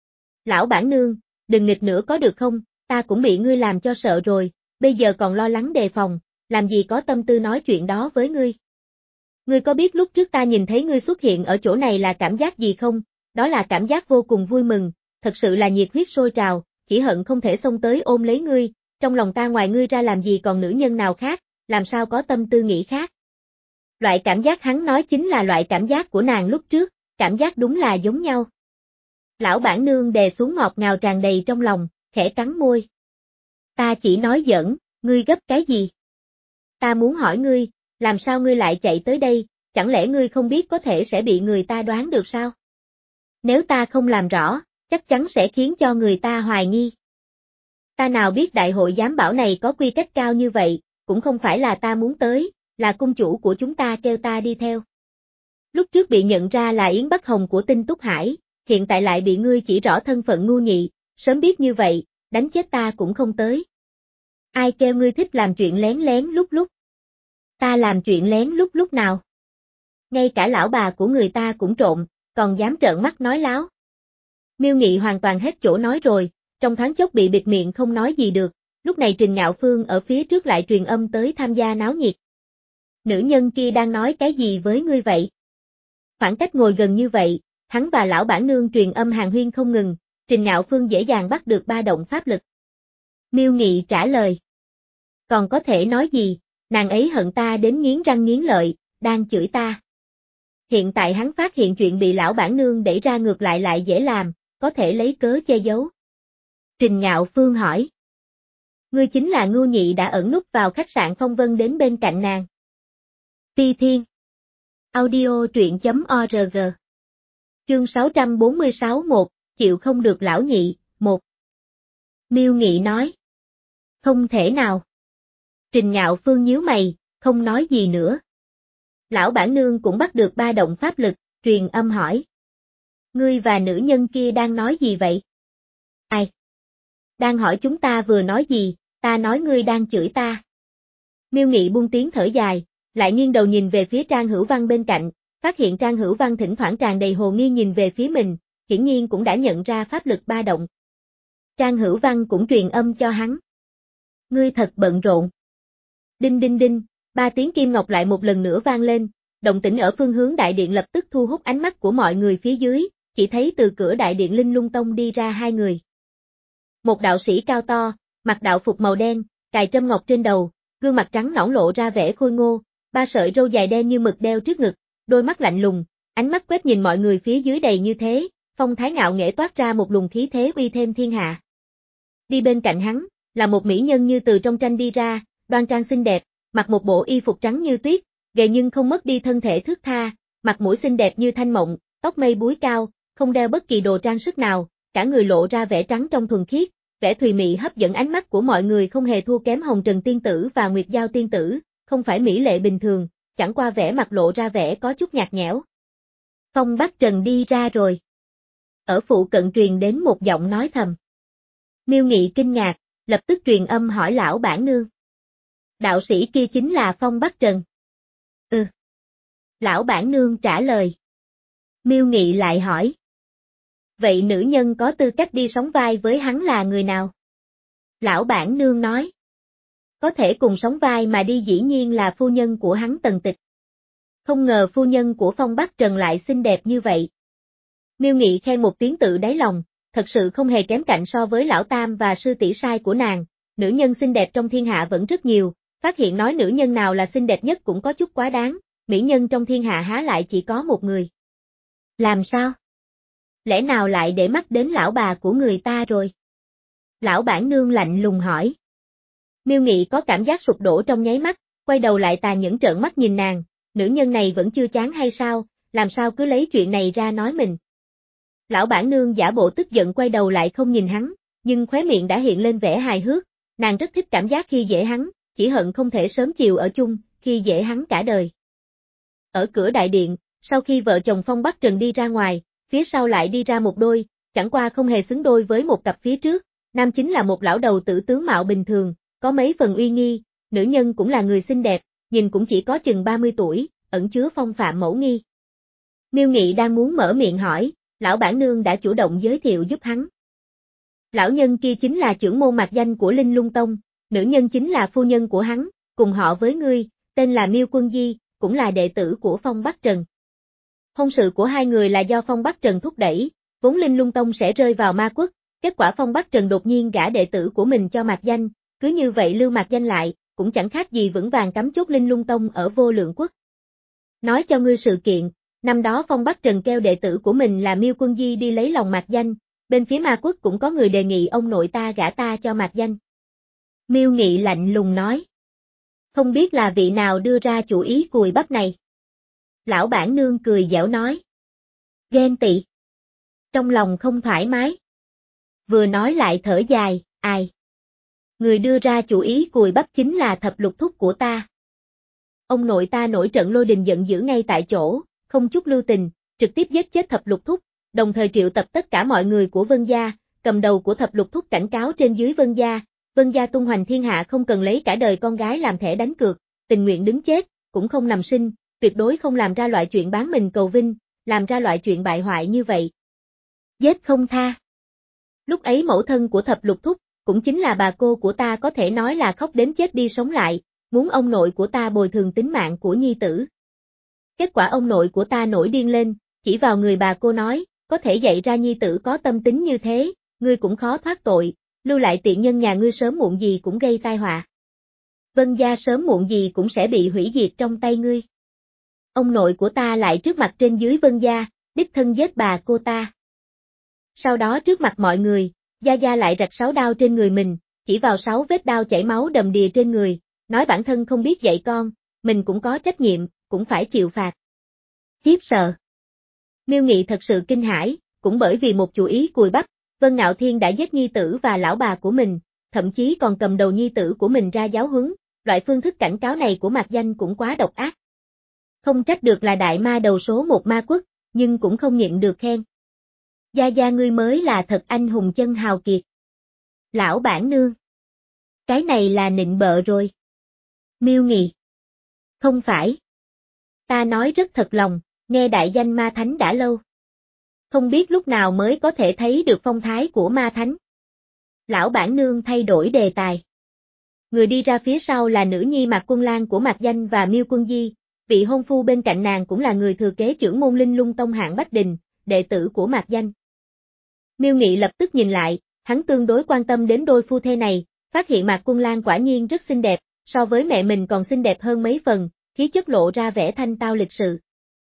Lão bản nương, đừng nghịch nữa có được không, ta cũng bị ngươi làm cho sợ rồi, bây giờ còn lo lắng đề phòng, làm gì có tâm tư nói chuyện đó với ngươi. Ngươi có biết lúc trước ta nhìn thấy ngươi xuất hiện ở chỗ này là cảm giác gì không? Đó là cảm giác vô cùng vui mừng, thật sự là nhiệt huyết sôi trào, chỉ hận không thể xông tới ôm lấy ngươi, trong lòng ta ngoài ngươi ra làm gì còn nữ nhân nào khác, làm sao có tâm tư nghĩ khác. Loại cảm giác hắn nói chính là loại cảm giác của nàng lúc trước, cảm giác đúng là giống nhau. Lão bản nương đè xuống ngọt ngào tràn đầy trong lòng, khẽ cắn môi. Ta chỉ nói giỡn, ngươi gấp cái gì? Ta muốn hỏi ngươi, làm sao ngươi lại chạy tới đây, chẳng lẽ ngươi không biết có thể sẽ bị người ta đoán được sao? Nếu ta không làm rõ, chắc chắn sẽ khiến cho người ta hoài nghi. Ta nào biết đại hội giám bảo này có quy cách cao như vậy, cũng không phải là ta muốn tới, là cung chủ của chúng ta kêu ta đi theo. Lúc trước bị nhận ra là Yến Bắc Hồng của Tinh Túc Hải, hiện tại lại bị ngươi chỉ rõ thân phận ngu nhị, sớm biết như vậy, đánh chết ta cũng không tới. Ai kêu ngươi thích làm chuyện lén lén lúc lúc? Ta làm chuyện lén lúc lúc nào? Ngay cả lão bà của người ta cũng trộn, còn dám trợn mắt nói láo. Miêu Nghị hoàn toàn hết chỗ nói rồi, trong thoáng chốc bị bịt miệng không nói gì được, lúc này Trình Ngạo Phương ở phía trước lại truyền âm tới tham gia náo nhiệt. Nữ nhân kia đang nói cái gì với ngươi vậy? Khoảng cách ngồi gần như vậy, hắn và lão bản nương truyền âm hàn huyên không ngừng, Trình Ngạo Phương dễ dàng bắt được ba động pháp lực. Miêu Nghị trả lời. Còn có thể nói gì, nàng ấy hận ta đến nghiến răng nghiến lợi, đang chửi ta. Hiện tại hắn phát hiện chuyện bị lão bản nương đẩy ra ngược lại lại dễ làm, có thể lấy cớ che giấu. Trình Ngạo Phương hỏi. Ngươi chính là ngu nhị đã ẩn núp vào khách sạn Phong Vân đến bên cạnh nàng. Phi Thiên. Audio truyện.org. Chương sáu trăm bốn mươi sáu một, chịu không được lão nhị, một. Miêu Nghị nói. Không thể nào. Trình Ngạo Phương nhíu mày, không nói gì nữa. Lão bản nương cũng bắt được ba động pháp lực, truyền âm hỏi. Ngươi và nữ nhân kia đang nói gì vậy? Ai? Đang hỏi chúng ta vừa nói gì, ta nói ngươi đang chửi ta. Miêu Nghị buông tiếng thở dài, lại nghiêng đầu nhìn về phía Trang Hữu Văn bên cạnh, phát hiện Trang Hữu Văn thỉnh thoảng tràn đầy hồ nghi nhìn về phía mình, hiển nhiên cũng đã nhận ra pháp lực ba động. Trang Hữu Văn cũng truyền âm cho hắn. Ngươi thật bận rộn. Đinh đinh đinh, ba tiếng kim ngọc lại một lần nữa vang lên, động tĩnh ở phương hướng đại điện lập tức thu hút ánh mắt của mọi người phía dưới, chỉ thấy từ cửa đại điện Linh Lung Tông đi ra hai người. Một đạo sĩ cao to, mặc đạo phục màu đen, cài trâm ngọc trên đầu, gương mặt trắng nõn lộ ra vẻ khôi ngô, ba sợi râu dài đen như mực đeo trước ngực, đôi mắt lạnh lùng, ánh mắt quét nhìn mọi người phía dưới đầy như thế, phong thái ngạo nghễ toát ra một luồng khí thế uy thêm thiên hạ. Đi bên cạnh hắn, là một mỹ nhân như từ trong tranh đi ra, đoan trang xinh đẹp, mặc một bộ y phục trắng như tuyết, gầy nhưng không mất đi thân thể thướt tha, mặt mũi xinh đẹp như thanh mộng, tóc mây búi cao, không đeo bất kỳ đồ trang sức nào, cả người lộ ra vẻ trắng trong thuần khiết, vẻ thùy mị hấp dẫn ánh mắt của mọi người không hề thua kém Hồng Trần tiên tử và Nguyệt Giao tiên tử, không phải mỹ lệ bình thường, chẳng qua vẻ mặt lộ ra vẻ có chút nhạt nhẽo. Phong Bắc Trần đi ra rồi. Ở phụ cận truyền đến một giọng nói thầm. Miêu Nghị kinh ngạc, lập tức truyền âm hỏi lão bản nương. Đạo sĩ kia chính là Phong Bắc Trần. Ừ. Lão bản nương trả lời. Miêu Nghị lại hỏi. Vậy nữ nhân có tư cách đi sóng vai với hắn là người nào? Lão bản nương nói. Có thể cùng sóng vai mà đi dĩ nhiên là phu nhân của hắn Tần Tịch. Không ngờ phu nhân của Phong Bắc Trần lại xinh đẹp như vậy. Miêu Nghị khen một tiếng tự đáy lòng, thật sự không hề kém cạnh so với lão tam và sư tỷ sai của nàng, nữ nhân xinh đẹp trong thiên hạ vẫn rất nhiều, phát hiện nói nữ nhân nào là xinh đẹp nhất cũng có chút quá đáng, mỹ nhân trong thiên hạ há lại chỉ có một người. Làm sao? Lẽ nào lại để mắt đến lão bà của người ta rồi? Lão bản nương lạnh lùng hỏi. Miêu Nghị có cảm giác sụp đổ trong nháy mắt, quay đầu lại tàn nhẫn trợn mắt nhìn nàng, nữ nhân này vẫn chưa chán hay sao, làm sao cứ lấy chuyện này ra nói mình. Lão bản nương giả bộ tức giận quay đầu lại không nhìn hắn, nhưng khóe miệng đã hiện lên vẻ hài hước, nàng rất thích cảm giác khi dễ hắn, chỉ hận không thể sớm chiều ở chung, khi dễ hắn cả đời. Ở cửa đại điện, sau khi vợ chồng Phong Bắc Trần đi ra ngoài, phía sau lại đi ra một đôi, chẳng qua không hề xứng đôi với một cặp phía trước, nam chính là một lão đầu tử tướng mạo bình thường, có mấy phần uy nghi, nữ nhân cũng là người xinh đẹp, nhìn cũng chỉ có chừng ba mươi tuổi, ẩn chứa phong phạm mẫu nghi. Miêu Nghị đang muốn mở miệng hỏi, lão bản nương đã chủ động giới thiệu giúp hắn. Lão nhân kia chính là trưởng môn mạc danh của Linh Lung Tông, nữ nhân chính là phu nhân của hắn, cùng họ với ngươi, tên là Miêu Quân Di, cũng là đệ tử của Phong Bắc Trần. Hôn sự của hai người là do Phong Bắc Trần thúc đẩy, vốn Linh Lung Tông sẽ rơi vào ma quốc, kết quả Phong Bắc Trần đột nhiên gả đệ tử của mình cho mạc danh, cứ như vậy lưu mạc danh lại, cũng chẳng khác gì vững vàng cắm chốt Linh Lung Tông ở Vô Lượng Quốc. Nói cho ngươi sự kiện, năm đó Phong Bắc Trần kêu đệ tử của mình là Miêu Quân Di đi lấy lòng mạc danh, bên phía ma quốc cũng có người đề nghị ông nội ta gả ta cho mạc danh. Miêu Nghị lạnh lùng nói. Không biết là vị nào đưa ra chủ ý cùi bắp này. Lão bản nương cười dẻo nói. Ghen tị. Trong lòng không thoải mái. Vừa nói lại thở dài, ai? Người đưa ra chủ ý cùi bắp chính là thập lục thúc của ta. Ông nội ta nổi trận lôi đình giận dữ ngay tại chỗ, không chút lưu tình, trực tiếp giết chết thập lục thúc, đồng thời triệu tập tất cả mọi người của Vân gia, cầm đầu của thập lục thúc cảnh cáo trên dưới Vân gia, Vân gia tung hoành thiên hạ không cần lấy cả đời con gái làm thẻ đánh cược, tình nguyện đứng chết, cũng không nằm sinh, tuyệt đối không làm ra loại chuyện bán mình cầu vinh, làm ra loại chuyện bại hoại như vậy. Giết không tha. Lúc ấy mẫu thân của thập lục thúc, cũng chính là bà cô của ta có thể nói là khóc đến chết đi sống lại, muốn ông nội của ta bồi thường tính mạng của nhi tử. Kết quả ông nội của ta nổi điên lên, chỉ vào người bà cô nói, có thể dạy ra nhi tử có tâm tính như thế, ngươi cũng khó thoát tội, lưu lại tiện nhân nhà ngươi sớm muộn gì cũng gây tai họa. Vân gia sớm muộn gì cũng sẽ bị hủy diệt trong tay ngươi. Ông nội của ta lại trước mặt trên dưới Vân gia, đích thân giết bà cô ta. Sau đó trước mặt mọi người, Gia Gia lại rạch sáu đao trên người mình, chỉ vào sáu vết đao chảy máu đầm đìa trên người, nói bản thân không biết dạy con, mình cũng có trách nhiệm, cũng phải chịu phạt. Khiếp sợ. Miêu Nghị thật sự kinh hãi, cũng bởi vì một chủ ý cùi bắp, Vân Ngạo Thiên đã giết nhi tử và lão bà của mình, thậm chí còn cầm đầu nhi tử của mình ra giáo huấn, loại phương thức cảnh cáo này của mạc danh cũng quá độc ác. Không trách được là đại ma đầu số một ma quốc, nhưng cũng không nhịn được khen. Gia Gia ngươi mới là thật anh hùng chân hào kiệt. Lão bản nương. Cái này là nịnh bợ rồi. Miêu Nghị. Không phải. Ta nói rất thật lòng, nghe đại danh ma thánh đã lâu. Không biết lúc nào mới có thể thấy được phong thái của ma thánh. Lão bản nương thay đổi đề tài. Người đi ra phía sau là nữ nhi Mạc Quân Lan của Mạc Danh và Miêu Quân Di, vị hôn phu bên cạnh nàng cũng là người thừa kế trưởng môn Linh Lung Tông Hạng Bách Đình, đệ tử của Mạc Danh. Miêu Nghị lập tức nhìn lại, hắn tương đối quan tâm đến đôi phu thê này, phát hiện Mạc Quân Lan quả nhiên rất xinh đẹp, so với mẹ mình còn xinh đẹp hơn mấy phần, khí chất lộ ra vẻ thanh tao lịch sự.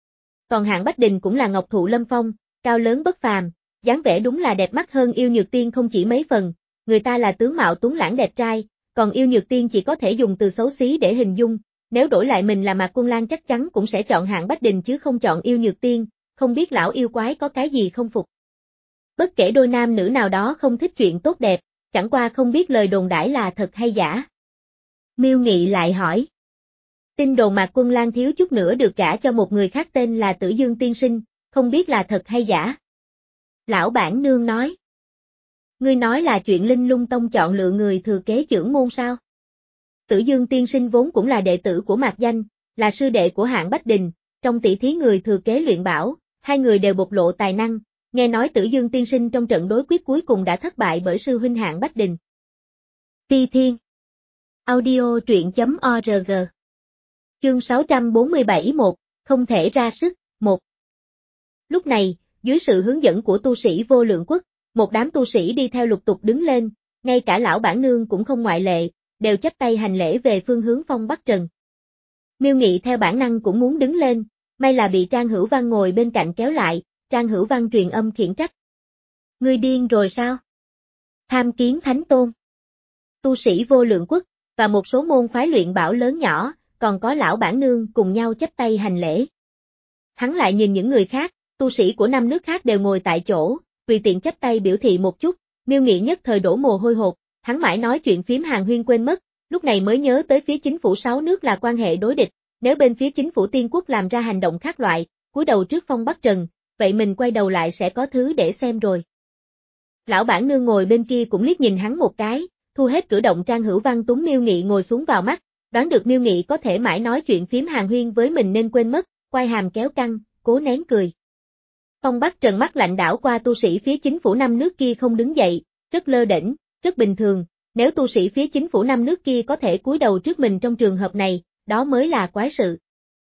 Còn Hạng Bách Đình cũng là ngọc thụ lâm phong, cao lớn bất phàm, dáng vẻ đúng là đẹp mắt hơn Yêu Nhược Tiên không chỉ mấy phần, người ta là tướng mạo tuấn lãng đẹp trai, còn Yêu Nhược Tiên chỉ có thể dùng từ xấu xí để hình dung, nếu đổi lại mình là Mạc Quân Lan chắc chắn cũng sẽ chọn Hạng Bách Đình chứ không chọn Yêu Nhược Tiên, không biết lão yêu quái có cái gì không phục. Bất kể đôi nam nữ nào đó không thích chuyện tốt đẹp, chẳng qua không biết lời đồn đãi là thật hay giả. Miêu Nghị lại hỏi. Tin đồn Mạc Quân Lan thiếu chút nữa được gả cho một người khác tên là Tử Dương Tiên Sinh, không biết là thật hay giả. Lão bản nương nói. Ngươi nói là chuyện Linh Lung Tông chọn lựa người thừa kế trưởng môn sao? Tử Dương Tiên Sinh vốn cũng là đệ tử của Mạc Danh, là sư đệ của Hạng Bách Đình, trong tỷ thí người thừa kế luyện bảo, hai người đều bộc lộ tài năng, nghe nói Tử Dương Tiên Sinh trong trận đối quyết cuối cùng đã thất bại bởi sư huynh Hạng Bách Đình. Ti Thiên. Audio truyện chấm org. Chương sáu trăm bốn mươi bảy một, không thể ra sức, một. Lúc này, dưới sự hướng dẫn của tu sĩ Vô Lượng Quốc, một đám tu sĩ đi theo lục tục đứng lên, ngay cả lão bản nương cũng không ngoại lệ, đều chắp tay hành lễ về phương hướng Phong Bắc Trần. Miêu Nghị theo bản năng cũng muốn đứng lên, may là bị Trang Hữu Văn ngồi bên cạnh kéo lại, Trang Hữu Văn truyền âm khiển trách. Ngươi điên rồi sao? Tham kiến Thánh Tôn. Tu sĩ Vô Lượng Quốc, và một số môn phái luyện bảo lớn nhỏ, còn có lão bản nương cùng nhau chắp tay hành lễ. Hắn lại nhìn những người khác, tu sĩ của năm nước khác đều ngồi tại chỗ, tùy tiện chắp tay biểu thị một chút, Miêu Nghị nhất thời đổ mồ hôi hột, hắn mãi nói chuyện phím Hàn Huyên quên mất, lúc này mới nhớ tới phía chính phủ sáu nước là quan hệ đối địch, nếu bên phía chính phủ Tiên Quốc làm ra hành động khác loại, cúi đầu trước Phong Bắc Trần, vậy mình quay đầu lại sẽ có thứ để xem rồi. Lão bản nương ngồi bên kia cũng liếc nhìn hắn một cái, thu hết cử động Trang Hữu Văn túng Miêu Nghị ngồi xuống vào mắt, Đoán được Miêu Nghị có thể mãi nói chuyện phím hàn huyên với mình nên quên mất, quai hàm kéo căng, cố nén cười. Phong Bắc Trần mắt lạnh đảo qua tu sĩ phía chính phủ năm nước kia không đứng dậy, rất lơ đễnh, rất bình thường, nếu tu sĩ phía chính phủ năm nước kia có thể cúi đầu trước mình trong trường hợp này, đó mới là quái sự.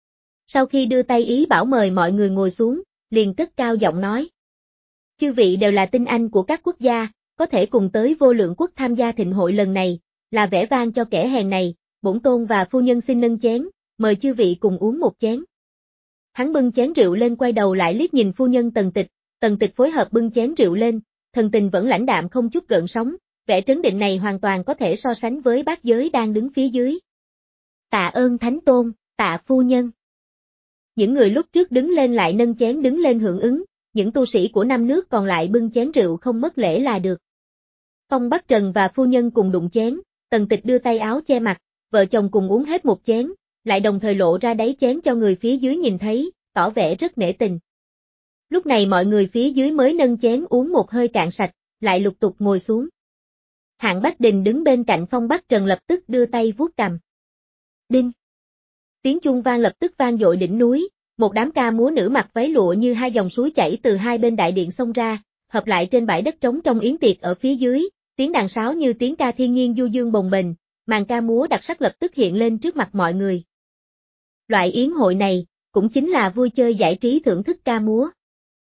Sau khi đưa tay ý bảo mời mọi người ngồi xuống, liền cất cao giọng nói. Chư vị đều là tinh anh của các quốc gia, có thể cùng tới Vô Lượng Quốc tham gia thịnh hội lần này, là vẻ vang cho kẻ hèn này, bổn tôn và phu nhân xin nâng chén, mời chư vị cùng uống một chén. Hắn bưng chén rượu lên quay đầu lại liếc nhìn phu nhân Tần Tịch, Tần Tịch phối hợp bưng chén rượu lên, thần tình vẫn lãnh đạm không chút gợn sóng, vẻ trấn định này hoàn toàn có thể so sánh với bát giới đang đứng phía dưới. Tạ ơn Thánh Tôn, tạ phu nhân. Những người lúc trước đứng lên lại nâng chén đứng lên hưởng ứng, những tu sĩ của năm nước còn lại bưng chén rượu không mất lễ là được. Phong Bắc Trần và phu nhân cùng đụng chén, Tần Tịch đưa tay áo che mặt, vợ chồng cùng uống hết một chén, lại đồng thời lộ ra đáy chén cho người phía dưới nhìn thấy, tỏ vẻ rất nể tình. Lúc này mọi người phía dưới mới nâng chén uống một hơi cạn sạch, lại lục tục ngồi xuống. Hạng Bách Đình đứng bên cạnh Phong Bắc Trần lập tức đưa tay vuốt cằm. Đinh! Tiếng chuông vang lập tức vang dội đỉnh núi, một đám ca múa nữ mặc váy lụa như hai dòng suối chảy từ hai bên đại điện xông ra, hợp lại trên bãi đất trống trong yến tiệc ở phía dưới, tiếng đàn sáo như tiếng ca thiên nhiên du dương bồng bềnh, màn ca múa đặc sắc lập tức hiện lên trước mặt mọi người. Loại yến hội này, cũng chính là vui chơi giải trí thưởng thức ca múa.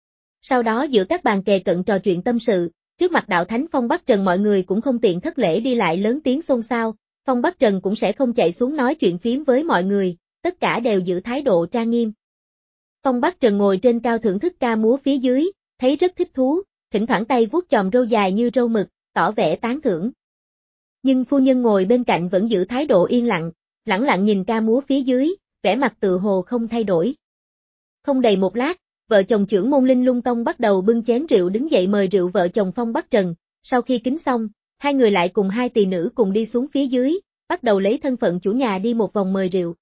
Sau đó giữa các bàn kề cận trò chuyện tâm sự, trước mặt đạo thánh Phong Bắc Trần mọi người cũng không tiện thất lễ đi lại lớn tiếng xôn xao, Phong Bắc Trần cũng sẽ không chạy xuống nói chuyện phím với mọi người, tất cả đều giữ thái độ trang nghiêm. Phong Bắc Trần ngồi trên cao thưởng thức ca múa phía dưới, thấy rất thích thú, thỉnh thoảng tay vuốt chòm râu dài như râu mực, tỏ vẻ tán thưởng. Nhưng phu nhân ngồi bên cạnh vẫn giữ thái độ yên lặng, lẳng lặng nhìn ca múa phía dưới, vẻ mặt tự hồ không thay đổi. Không đầy một lát, vợ chồng trưởng môn Linh Lung Tông bắt đầu bưng chén rượu đứng dậy mời rượu vợ chồng Phong Bắc Trần, sau khi kính xong, hai người lại cùng hai tỳ nữ cùng đi xuống phía dưới, bắt đầu lấy thân phận chủ nhà đi một vòng mời rượu.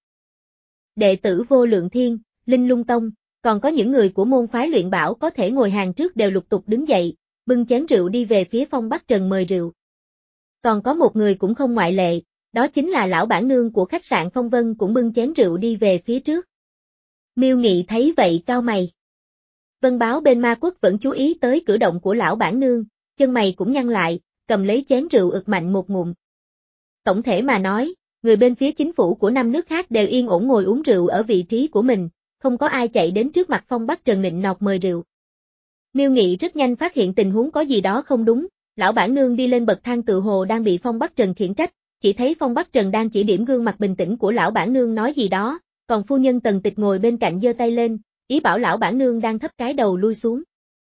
Đệ tử Vô Lượng Thiên, Linh Lung Tông, còn có những người của môn phái luyện bảo có thể ngồi hàng trước đều lục tục đứng dậy, bưng chén rượu đi về phía Phong Bắc Trần mời rượu. Còn có một người cũng không ngoại lệ, đó chính là lão bản nương của khách sạn Phong Vân cũng bưng chén rượu đi về phía trước. Miêu Nghị thấy vậy cau mày. Vân Báo bên Ma Quốc vẫn chú ý tới cử động của lão bản nương, chân mày cũng nhăn lại, cầm lấy chén rượu ực mạnh một ngụm. Tổng thể mà nói, người bên phía chính phủ của năm nước khác đều yên ổn ngồi uống rượu ở vị trí của mình, không có ai chạy đến trước mặt Phong Bắc Trần nịnh nọt mời rượu. Miêu Nghị rất nhanh phát hiện tình huống có gì đó không đúng, lão bản nương đi lên bậc thang tự hồ đang bị Phong Bắc Trần khiển trách, chỉ thấy Phong Bắc Trần đang chỉ điểm gương mặt bình tĩnh của lão bản nương nói gì đó, còn phu nhân Tần Tịch ngồi bên cạnh giơ tay lên, ý bảo lão bản nương đang thấp cái đầu lui xuống.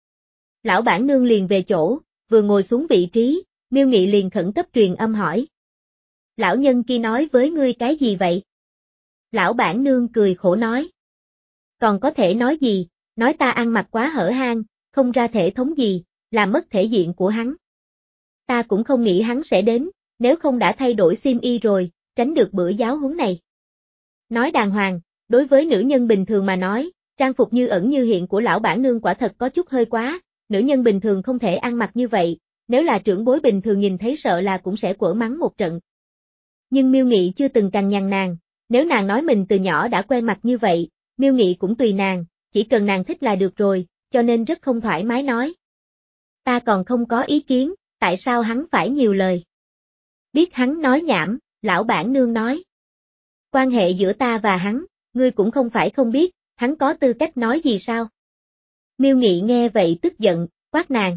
Lão bản nương liền về chỗ, vừa ngồi xuống vị trí, Miêu Nghị liền khẩn cấp truyền âm hỏi. Lão nhân kia nói với ngươi cái gì vậy? Lão bản nương cười khổ nói. Còn có thể nói gì, nói ta ăn mặc quá hở hang, không ra thể thống gì, làm mất thể diện của hắn. Ta cũng không nghĩ hắn sẽ đến, nếu không đã thay đổi xiêm y rồi, tránh được bữa giáo huấn này. Nói đàng hoàng, đối với nữ nhân bình thường mà nói, trang phục như ẩn như hiện của lão bản nương quả thật có chút hơi quá, nữ nhân bình thường không thể ăn mặc như vậy, nếu là trưởng bối bình thường nhìn thấy sợ là cũng sẽ quở mắng một trận. Nhưng Miêu Nghị chưa từng cằn nhằn nàng, nếu nàng nói mình từ nhỏ đã quen mặc như vậy, Miêu Nghị cũng tùy nàng, chỉ cần nàng thích là được rồi, cho nên rất không thoải mái nói. Ta còn không có ý kiến, tại sao hắn phải nhiều lời? Biết hắn nói nhảm, lão bản nương nói. Quan hệ giữa ta và hắn, ngươi cũng không phải không biết, hắn có tư cách nói gì sao? Miêu Nghị nghe vậy tức giận, quát nàng.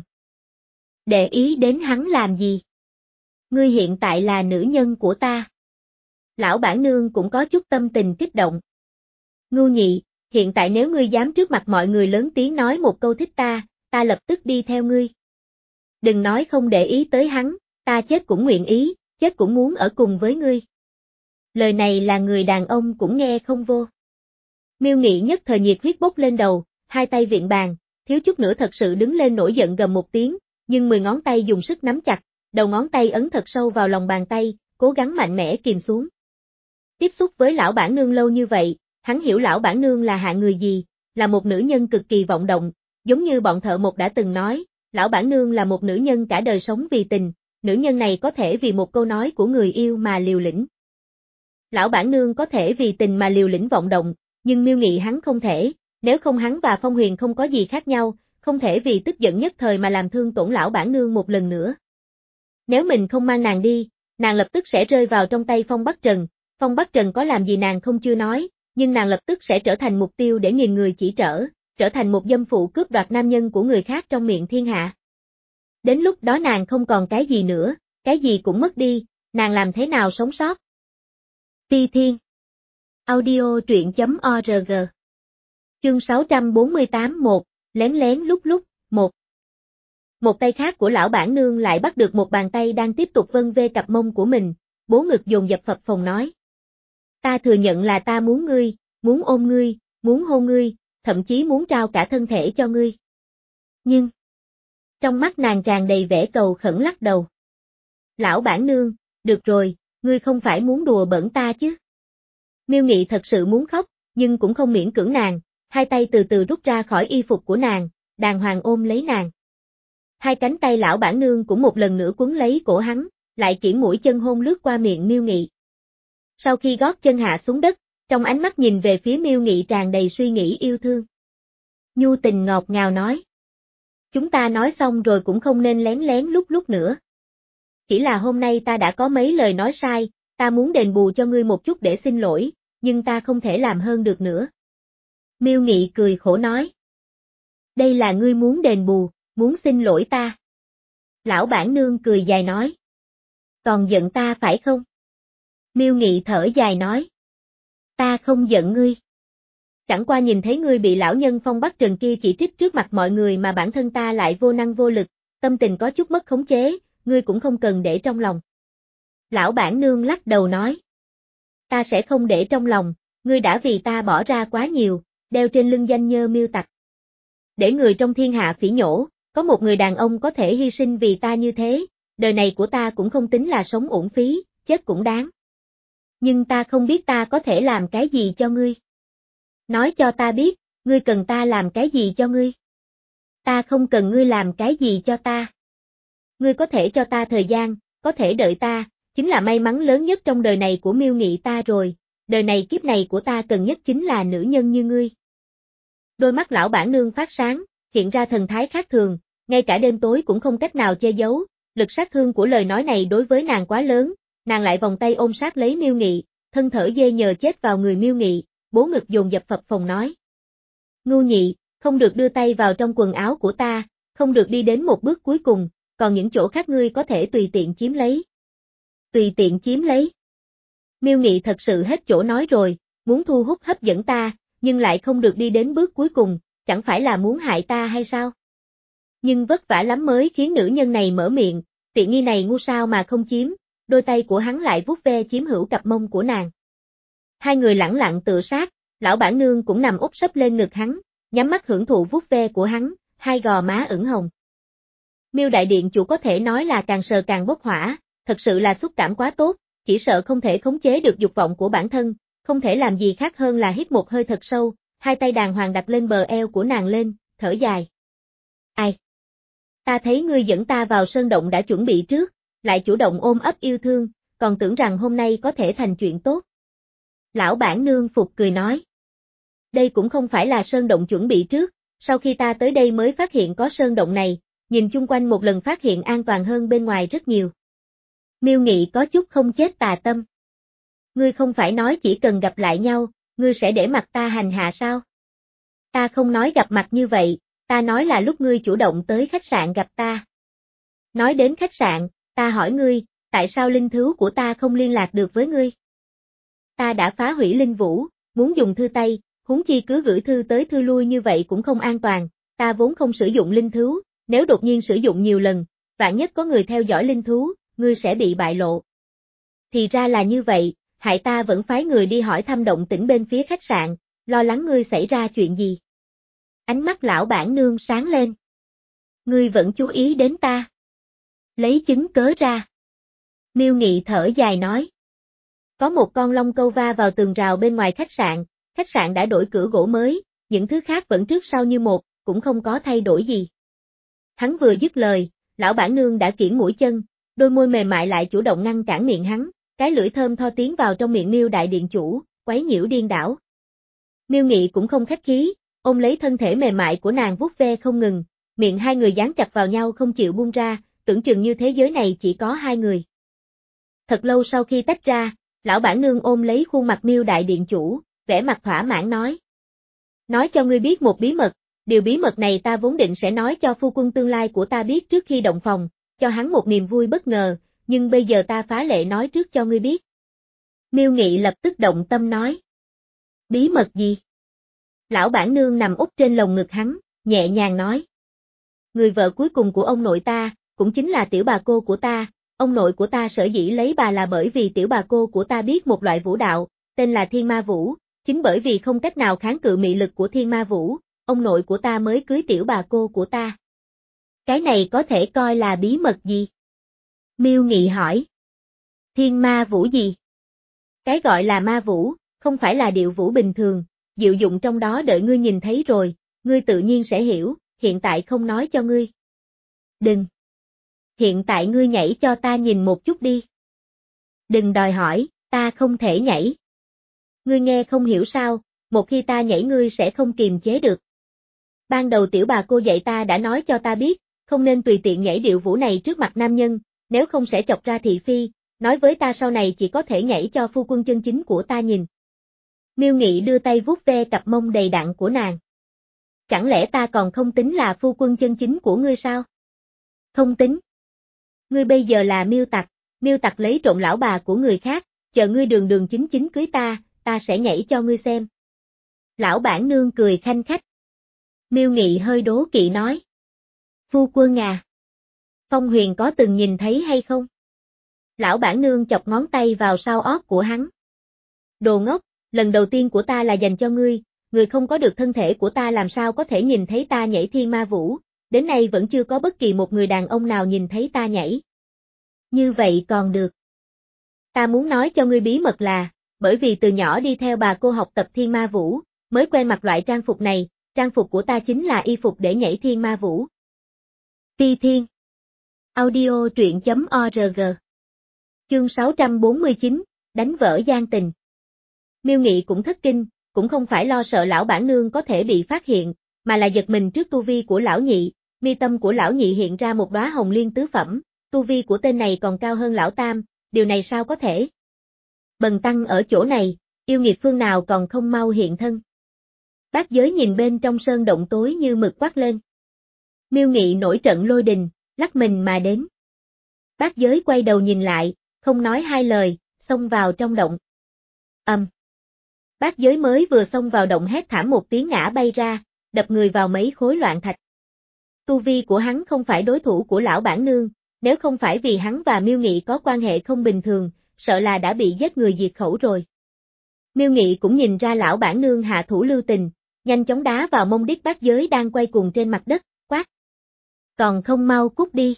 Để ý đến hắn làm gì? Ngươi hiện tại là nữ nhân của ta. Lão bản nương cũng có chút tâm tình kích động. Ngưu Nhị, hiện tại nếu ngươi dám trước mặt mọi người lớn tiếng nói một câu thích ta, ta lập tức đi theo ngươi. Đừng nói không để ý tới hắn, ta chết cũng nguyện ý, chết cũng muốn ở cùng với ngươi. Lời này là người đàn ông cũng nghe không vô. Miêu Nghị nhất thời nhiệt huyết bốc lên đầu, hai tay viện bàn, thiếu chút nữa thật sự đứng lên nổi giận gầm một tiếng, nhưng mười ngón tay dùng sức nắm chặt, đầu ngón tay ấn thật sâu vào lòng bàn tay, cố gắng mạnh mẽ kìm xuống. Tiếp xúc với lão bản nương lâu như vậy, hắn hiểu lão bản nương là hạng người gì, là một nữ nhân cực kỳ vọng động, giống như bọn thợ mộc đã từng nói, lão bản nương là một nữ nhân cả đời sống vì tình, nữ nhân này có thể vì một câu nói của người yêu mà liều lĩnh. Lão bản nương có thể vì tình mà liều lĩnh vọng động, nhưng Miêu Nghị hắn không thể, nếu không hắn và Phong Huyền không có gì khác nhau, không thể vì tức giận nhất thời mà làm thương tổn lão bản nương một lần nữa. Nếu mình không mang nàng đi, nàng lập tức sẽ rơi vào trong tay Phong Bắc Trần, Phong Bắc Trần có làm gì nàng không chưa nói, nhưng nàng lập tức sẽ trở thành mục tiêu để nghìn người chỉ trỏ, trở thành một dâm phụ cướp đoạt nam nhân của người khác trong miệng thiên hạ. Đến lúc đó nàng không còn cái gì nữa, cái gì cũng mất đi, nàng làm thế nào sống sót? Ti Thiên Audio truyện.org Chương sáu trăm bốn mươi tám một, lén lén lúc lúc, một. Một tay khác của lão bản nương lại bắt được một bàn tay đang tiếp tục vân vê cặp mông của mình, bố ngực dồn dập phập phồng nói. Ta thừa nhận là ta muốn ngươi, muốn ôm ngươi, muốn hôn ngươi, thậm chí muốn trao cả thân thể cho ngươi. Nhưng, trong mắt nàng tràn đầy vẻ cầu khẩn lắc đầu. Lão bản nương, được rồi, ngươi không phải muốn đùa bỡn ta chứ? Miêu Nghị thật sự muốn khóc, nhưng cũng không miễn cưỡng nàng, hai tay từ từ rút ra khỏi y phục của nàng, đàng hoàng ôm lấy nàng. Hai cánh tay lão bản nương cũng một lần nữa quấn lấy cổ hắn, lại kiễng mũi chân hôn lướt qua miệng Miêu Nghị. Sau khi gót chân hạ xuống đất, trong ánh mắt nhìn về phía Miêu Nghị tràn đầy suy nghĩ yêu thương. Nhu tình ngọt ngào nói. Chúng ta nói xong rồi cũng không nên lén lén lúc lúc nữa. Chỉ là hôm nay ta đã có mấy lời nói sai, ta muốn đền bù cho ngươi một chút để xin lỗi, nhưng ta không thể làm hơn được nữa. Miêu Nghị cười khổ nói. Đây là ngươi muốn đền bù, muốn xin lỗi ta. Lão bản nương cười dài nói. Còn giận ta phải không? Miêu Nghị thở dài nói. Ta không giận ngươi. Chẳng qua nhìn thấy ngươi bị lão nhân Phong Bắc Trần kia chỉ trích trước mặt mọi người mà bản thân ta lại vô năng vô lực, tâm tình có chút mất khống chế, ngươi cũng không cần để trong lòng. Lão bản nương lắc đầu nói. Ta sẽ không để trong lòng, ngươi đã vì ta bỏ ra quá nhiều, đeo trên lưng danh nhơ Miêu Tặc. Để người trong thiên hạ phỉ nhổ, có một người đàn ông có thể hy sinh vì ta như thế, đời này của ta cũng không tính là sống uổng phí, chết cũng đáng. Nhưng ta không biết ta có thể làm cái gì cho ngươi. Nói cho ta biết, ngươi cần ta làm cái gì cho ngươi. Ta không cần ngươi làm cái gì cho ta. Ngươi có thể cho ta thời gian, có thể đợi ta, chính là may mắn lớn nhất trong đời này của Miêu Nghị ta rồi, đời này kiếp này của ta cần nhất chính là nữ nhân như ngươi. Đôi mắt lão bản nương phát sáng, hiện ra thần thái khác thường, ngay cả đêm tối cũng không cách nào che giấu, lực sát thương của lời nói này đối với nàng quá lớn, nàng lại vòng tay ôm sát lấy Miêu Nghị, thân thở dê nhờ chết vào người Miêu Nghị, bố ngực dồn dập phập phồng nói. Ngu nhị, không được đưa tay vào trong quần áo của ta, không được đi đến một bước cuối cùng, còn những chỗ khác ngươi có thể tùy tiện chiếm lấy. Tùy tiện chiếm lấy. Miêu Nghị thật sự hết chỗ nói rồi, muốn thu hút hấp dẫn ta, nhưng lại không được đi đến bước cuối cùng, chẳng phải là muốn hại ta hay sao? Nhưng vất vả lắm mới khiến nữ nhân này mở miệng, tiện nghi này ngu sao mà không chiếm, đôi tay của hắn lại vuốt ve chiếm hữu cặp mông của nàng. Hai người lẳng lặng tựa sát, lão bản nương cũng nằm úp sấp lên ngực hắn, nhắm mắt hưởng thụ vuốt ve của hắn, hai gò má ửng hồng. Miêu đại điện chủ có thể nói là càng sờ càng bốc hỏa, thật sự là xúc cảm quá tốt, chỉ sợ không thể khống chế được dục vọng của bản thân, không thể làm gì khác hơn là hít một hơi thật sâu, hai tay đàng hoàng đặt lên bờ eo của nàng lên, thở dài. Ai? Ta thấy ngươi dẫn ta vào sơn động đã chuẩn bị trước, lại chủ động ôm ấp yêu thương, còn tưởng rằng hôm nay có thể thành chuyện tốt. Lão bản nương phục cười nói. Đây cũng không phải là sơn động chuẩn bị trước, sau khi ta tới đây mới phát hiện có sơn động này, nhìn chung quanh một lần phát hiện an toàn hơn bên ngoài rất nhiều. Miêu Nghị có chút không chết tà tâm. Ngươi không phải nói chỉ cần gặp lại nhau, ngươi sẽ để mặt ta hành hạ sao? Ta không nói gặp mặt như vậy, ta nói là lúc ngươi chủ động tới khách sạn gặp ta. Nói đến khách sạn, ta hỏi ngươi, tại sao linh thứu của ta không liên lạc được với ngươi? Ta đã phá hủy linh vũ, muốn dùng thư tay, huống chi cứ gửi thư tới thư lui như vậy cũng không an toàn, ta vốn không sử dụng linh thứu, nếu đột nhiên sử dụng nhiều lần, vạn nhất có người theo dõi linh thú, ngươi sẽ bị bại lộ. Thì ra là như vậy, hại ta vẫn phái người đi hỏi thăm động tĩnh bên phía khách sạn, lo lắng ngươi xảy ra chuyện gì. Ánh mắt lão bản nương sáng lên. Ngươi vẫn chú ý đến ta. Lấy chứng cớ ra. Miêu Nghị thở dài nói. Có một con long câu va vào tường rào bên ngoài khách sạn, khách sạn đã đổi cửa gỗ mới, những thứ khác vẫn trước sau như một, cũng không có thay đổi gì. Hắn vừa dứt lời, lão bản nương đã kiễng mũi chân, đôi môi mềm mại lại chủ động ngăn cản miệng hắn, cái lưỡi thơm tho tiến vào trong miệng Miêu đại điện chủ, quấy nhiễu điên đảo. Miêu Nghị cũng không khách khí, ôm lấy thân thể mềm mại của nàng vuốt ve không ngừng, miệng hai người dán chặt vào nhau không chịu buông ra, tưởng chừng như thế giới này chỉ có hai người. Thật lâu sau khi tách ra, lão bản nương ôm lấy khuôn mặt Miêu đại điện chủ, vẻ mặt thỏa mãn nói. Nói cho ngươi biết một bí mật, điều bí mật này ta vốn định sẽ nói cho phu quân tương lai của ta biết trước khi động phòng, cho hắn một niềm vui bất ngờ, nhưng bây giờ ta phá lệ nói trước cho ngươi biết. Miêu Nghị lập tức động tâm nói. Bí mật gì? Lão bản nương nằm úp trên lồng ngực hắn, nhẹ nhàng nói. Người vợ cuối cùng của ông nội ta, cũng chính là tiểu bà cô của ta, ông nội của ta sở dĩ lấy bà là bởi vì tiểu bà cô của ta biết một loại vũ đạo, tên là Thiên Ma Vũ, chính bởi vì không cách nào kháng cự mị lực của Thiên Ma Vũ, ông nội của ta mới cưới tiểu bà cô của ta. Cái này có thể coi là bí mật gì? Miêu Nghị hỏi. Thiên Ma Vũ gì? Cái gọi là ma vũ, không phải là điệu vũ bình thường, diệu dụng trong đó đợi ngươi nhìn thấy rồi, ngươi tự nhiên sẽ hiểu, hiện tại không nói cho ngươi. Đừng. Hiện tại ngươi nhảy cho ta nhìn một chút đi. Đừng đòi hỏi, ta không thể nhảy. Ngươi nghe không hiểu sao, một khi ta nhảy ngươi sẽ không kiềm chế được. Ban đầu tiểu bà cô dạy ta đã nói cho ta biết, không nên tùy tiện nhảy điệu vũ này trước mặt nam nhân, nếu không sẽ chọc ra thị phi, nói với ta sau này chỉ có thể nhảy cho phu quân chân chính của ta nhìn. Miêu Nghị đưa tay vuốt ve cặp mông đầy đặn của nàng. Chẳng lẽ ta còn không tính là phu quân chân chính của ngươi sao? Không tính. Ngươi bây giờ là Miêu Tặc, Miêu Tặc lấy trộm lão bà của người khác, chờ ngươi đường đường chính chính cưới ta, ta sẽ nhảy cho ngươi xem. Lão bản nương cười khanh khách. Miêu Nghị hơi đố kỵ nói. Phu quân à. Phong Huyền có từng nhìn thấy hay không? Lão bản nương chọc ngón tay vào sau ót của hắn. Đồ ngốc, lần đầu tiên của ta là dành cho ngươi, ngươi không có được thân thể của ta làm sao có thể nhìn thấy ta nhảy Thiên Ma Vũ, đến nay vẫn chưa có bất kỳ một người đàn ông nào nhìn thấy ta nhảy. Như vậy còn được. Ta muốn nói cho ngươi bí mật là, bởi vì từ nhỏ đi theo bà cô học tập Thiên Ma Vũ, mới quen mặc loại trang phục này, trang phục của ta chính là y phục để nhảy Thiên Ma Vũ. Phi Thiên. Audio truyện chấm org. Chương sáu trăm bốn mươi chín, đánh vỡ gian tình. Miêu Nghị cũng thất kinh, cũng không phải lo sợ lão bản nương có thể bị phát hiện, mà là giật mình trước tu vi của lão nhị, mi tâm của lão nhị hiện ra một đóa hồng liên tứ phẩm, tu vi của tên này còn cao hơn lão tam, điều này sao có thể? Bần tăng ở chỗ này, yêu nghiệt phương nào còn không mau hiện thân. Bát Giới nhìn bên trong sơn động tối như mực quát lên. Miêu Nghị nổi trận lôi đình, lắc mình mà đến. Bát Giới quay đầu nhìn lại, không nói hai lời, xông vào trong động. Ầm. Um. Bát Giới mới vừa xông vào động hét thảm một tiếng ngã bay ra, đập người vào mấy khối loạn thạch. Tu vi của hắn không phải đối thủ của lão bản nương, nếu không phải vì hắn và Miêu Nghị có quan hệ không bình thường, sợ là đã bị giết người diệt khẩu rồi. Miêu Nghị cũng nhìn ra lão bản nương hạ thủ lưu tình, nhanh chóng đá vào mông đít Bát Giới đang quay cuồng trên mặt đất, quát. Còn không mau cút đi.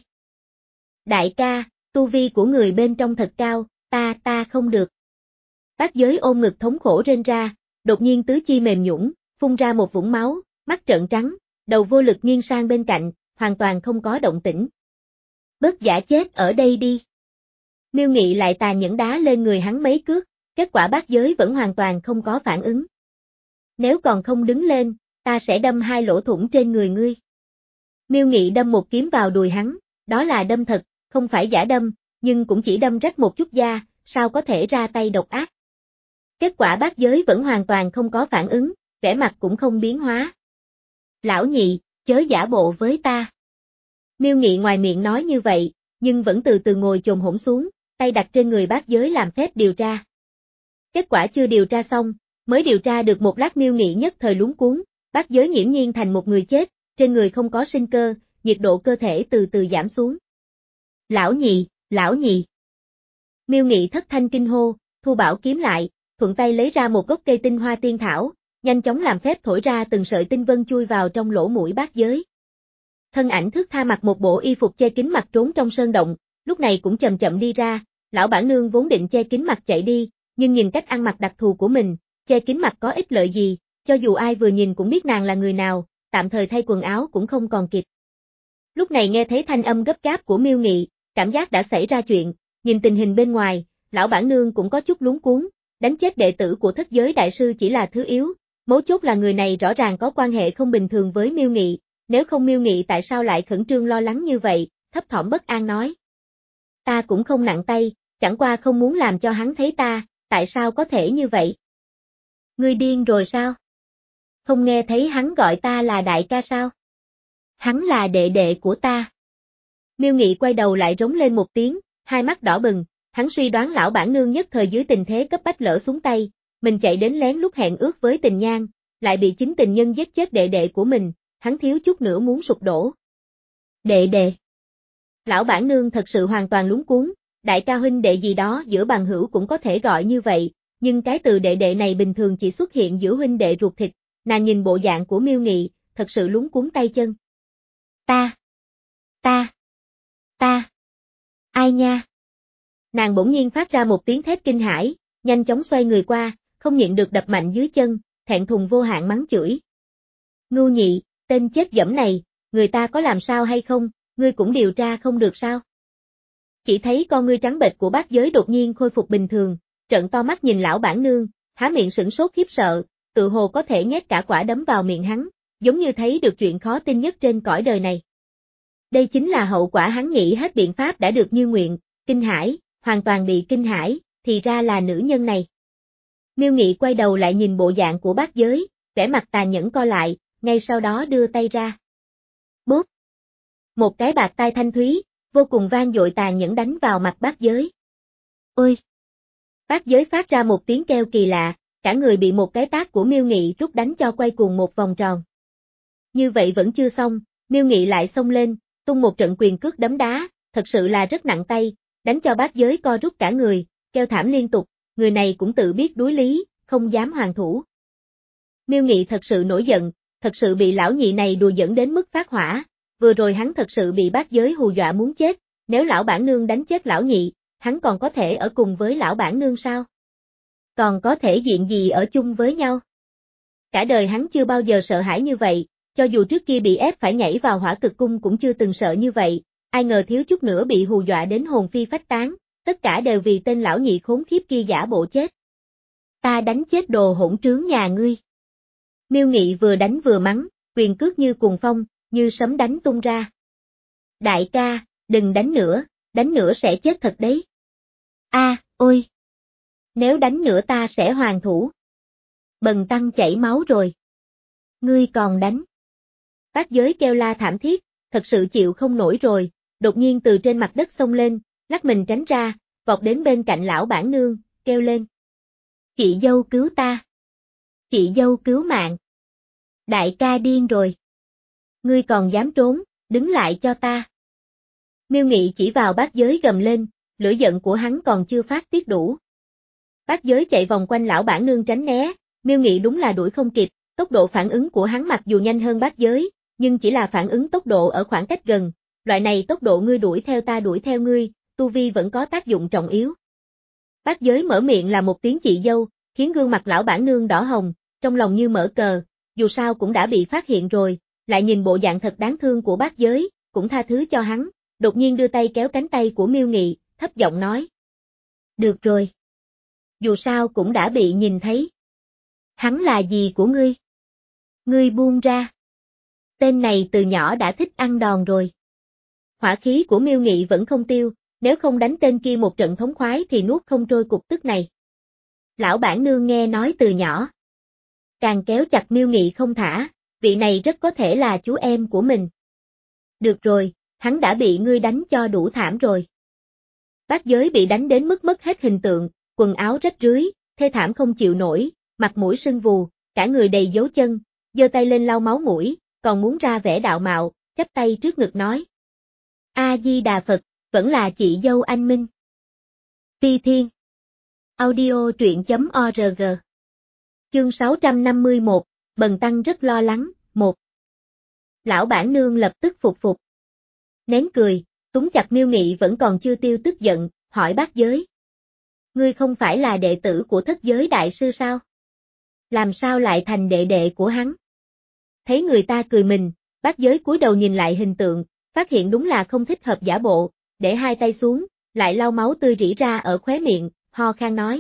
Đại ca, tu vi của người bên trong thật cao, ta ta không được. Bát Giới ôm ngực thống khổ rên ra, đột nhiên tứ chi mềm nhũn, phun ra một vũng máu, mắt trợn trắng, đầu vô lực nghiêng sang bên cạnh, hoàn toàn không có động tĩnh. Bớt giả chết ở đây đi. Miêu Nghị lại tà nhẫn đá lên người hắn mấy cước, kết quả Bát Giới vẫn hoàn toàn không có phản ứng. Nếu còn không đứng lên, ta sẽ đâm hai lỗ thủng trên người ngươi. Miêu Nghị đâm một kiếm vào đùi hắn, đó là đâm thật, không phải giả đâm, nhưng cũng chỉ đâm rách một chút da, sao có thể ra tay độc ác. Kết quả Bát Giới vẫn hoàn toàn không có phản ứng, vẻ mặt cũng không biến hóa. Lão nhị, chớ giả bộ với ta. Miêu Nghị ngoài miệng nói như vậy, nhưng vẫn từ từ ngồi chồm hổm xuống, tay đặt trên người Bát Giới làm phép điều tra. Kết quả chưa điều tra xong, mới điều tra được một lát Miêu Nghị nhất thời luống cuống, Bát Giới nghiễm nhiên thành một người chết, trên người không có sinh cơ, nhiệt độ cơ thể từ từ giảm xuống. Lão nhị, lão nhị. Miêu Nghị thất thanh kinh hô, thu bảo kiếm lại, thuận tay lấy ra một gốc cây tinh hoa tiên thảo, nhanh chóng làm phép thổi ra từng sợi tinh vân chui vào trong lỗ mũi Bát Giới. Thân ảnh thước tha mặc một bộ y phục che kín mặt trốn trong sơn động, lúc này cũng chậm chậm đi ra, lão bản nương vốn định che kín mặt chạy đi, nhưng nhìn cách ăn mặc đặc thù của mình, che kín mặt có ích lợi gì, cho dù ai vừa nhìn cũng biết nàng là người nào, tạm thời thay quần áo cũng không còn kịp. Lúc này nghe thấy thanh âm gấp gáp của Miêu Nghị, cảm giác đã xảy ra chuyện, nhìn tình hình bên ngoài, lão bản nương cũng có chút luống cuống, đánh chết đệ tử của thất giới đại sư chỉ là thứ yếu, mấu chốt là người này rõ ràng có quan hệ không bình thường với Miêu Nghị, nếu không Miêu Nghị tại sao lại khẩn trương lo lắng như vậy, thấp thỏm bất an nói. Ta cũng không nặng tay, chẳng qua không muốn làm cho hắn thấy ta, tại sao có thể như vậy? Ngươi điên rồi sao? Không nghe thấy hắn gọi ta là đại ca sao? Hắn là đệ đệ của ta. Miêu Nghị quay đầu lại rống lên một tiếng, hai mắt đỏ bừng, hắn suy đoán lão bản nương nhất thời dưới tình thế cấp bách lỡ xuống tay, mình chạy đến lén lúc hẹn ước với Tình Nhan, lại bị chính tình nhân giết chết đệ đệ của mình, hắn thiếu chút nữa muốn sụp đổ. Đệ đệ. Lão bản nương thật sự hoàn toàn lúng cuống, đại ca huynh đệ gì đó giữa bằng hữu cũng có thể gọi như vậy, nhưng cái từ đệ đệ này bình thường chỉ xuất hiện giữa huynh đệ ruột thịt, nàng nhìn bộ dạng của Miêu Nghị, thật sự lúng cuống tay chân. Ta. Ta. Ta. Ai nha? Nàng bỗng nhiên phát ra một tiếng thét kinh hãi, nhanh chóng xoay người qua, không nhịn được đập mạnh dưới chân, thẹn thùng vô hạn mắng chửi. Ngưu Nhị, tên chết dẫm này, người ta có làm sao hay không, ngươi cũng điều tra không được sao? Chỉ thấy con ngươi trắng bệch của bác giới đột nhiên khôi phục bình thường, trợn to mắt nhìn lão bản nương, há miệng sửng sốt khiếp sợ, tự hồ có thể nhét cả quả đấm vào miệng hắn, giống như thấy được chuyện khó tin nhất trên cõi đời này. Đây chính là hậu quả hắn nghĩ hết biện pháp đã được như nguyện, kinh hãi, hoàn toàn bị kinh hãi, thì ra là nữ nhân này. Miêu Nghị quay đầu lại nhìn bộ dạng của bác giới, vẻ mặt tàn nhẫn co lại, ngay sau đó đưa tay ra. Bốp! Một cái bạt tai thanh thúy, vô cùng vang dội tàn nhẫn đánh vào mặt bác giới. Ôi! Bác giới phát ra một tiếng kêu kỳ lạ, cả người bị một cái tát của Miêu Nghị rút đánh cho quay cuồng một vòng tròn. Như vậy vẫn chưa xong, Miêu Nghị lại xông lên, tung một trận quyền cước đấm đá, thật sự là rất nặng tay, đánh cho bác giới co rút cả người, kêu thảm liên tục, người này cũng tự biết đuối lý, không dám hoàn thủ. Miêu Nghị thật sự nổi giận, thật sự bị lão nhị này đùa dẫn đến mức phát hỏa, vừa rồi hắn thật sự bị bác giới hù dọa muốn chết, nếu lão bản nương đánh chết lão nhị, hắn còn có thể ở cùng với lão bản nương sao? Còn có thể diện gì ở chung với nhau? Cả đời hắn chưa bao giờ sợ hãi như vậy, cho dù trước kia bị ép phải nhảy vào hỏa cực cung cũng chưa từng sợ như vậy, ai ngờ thiếu chút nữa bị hù dọa đến hồn phi phách tán, tất cả đều vì tên lão nhị khốn khiếp kia giả bộ chết. Ta đánh chết đồ hỗn trướng nhà ngươi. Miêu Nghị vừa đánh vừa mắng, quyền cước như cuồng phong, như sấm đánh tung ra. Đại ca, đừng đánh nữa, đánh nữa sẽ chết thật đấy. A, ôi! Nếu đánh nữa ta sẽ hoàn thủ. Bần tăng chảy máu rồi. Ngươi còn đánh. Bác giới kêu la thảm thiết, thật sự chịu không nổi rồi, đột nhiên từ trên mặt đất xông lên, lắc mình tránh ra, vọt đến bên cạnh lão bản nương, kêu lên. Chị dâu cứu ta. Chị dâu cứu mạng. Đại ca điên rồi. Ngươi còn dám trốn, đứng lại cho ta. Miêu Nghị chỉ vào bác giới gầm lên, lửa giận của hắn còn chưa phát tiết đủ. Bác giới chạy vòng quanh lão bản nương tránh né, Miêu Nghị đúng là đuổi không kịp, tốc độ phản ứng của hắn mặc dù nhanh hơn bác giới, nhưng chỉ là phản ứng tốc độ ở khoảng cách gần, loại này tốc độ ngươi đuổi theo ta đuổi theo ngươi, tu vi vẫn có tác dụng trọng yếu. Bác giới mở miệng là một tiếng chị dâu, khiến gương mặt lão bản nương đỏ hồng, trong lòng như mở cờ, dù sao cũng đã bị phát hiện rồi, lại nhìn bộ dạng thật đáng thương của bác giới, cũng tha thứ cho hắn, đột nhiên đưa tay kéo cánh tay của Miêu Nghị, thấp giọng nói. Được rồi. Dù sao cũng đã bị nhìn thấy. Hắn là gì của ngươi? Ngươi buông ra. Tên này từ nhỏ đã thích ăn đòn rồi. Hỏa khí của Miêu Nghị vẫn không tiêu, nếu không đánh tên kia một trận thống khoái thì nuốt không trôi cục tức này. Lão bản nương nghe nói từ nhỏ. Càng kéo chặt Miêu Nghị không thả, vị này rất có thể là chú em của mình. Được rồi, hắn đã bị ngươi đánh cho đủ thảm rồi. Bác giới bị đánh đến mức mất hết hình tượng, quần áo rách rưới, thê thảm không chịu nổi, mặt mũi sưng vù, cả người đầy dấu chân, giơ tay lên lau máu mũi, còn muốn ra vẻ đạo mạo, chắp tay trước ngực nói. A-di-đà Phật, vẫn là chị dâu anh Minh. Phi Thiên. Audio truyện chấm org. Chương sáu trăm năm mươi mốt, Bần tăng rất lo lắng, một. Lão bản nương lập tức phục phục. Nén cười, túm chặt Miêu Nghị vẫn còn chưa tiêu tức giận, hỏi bác giới. Ngươi không phải là đệ tử của thất giới đại sư sao? Làm sao lại thành đệ đệ của hắn? Thấy người ta cười mình, bác giới cúi đầu nhìn lại hình tượng, phát hiện đúng là không thích hợp giả bộ, để hai tay xuống, lại lau máu tươi rỉ ra ở khóe miệng, ho khan nói.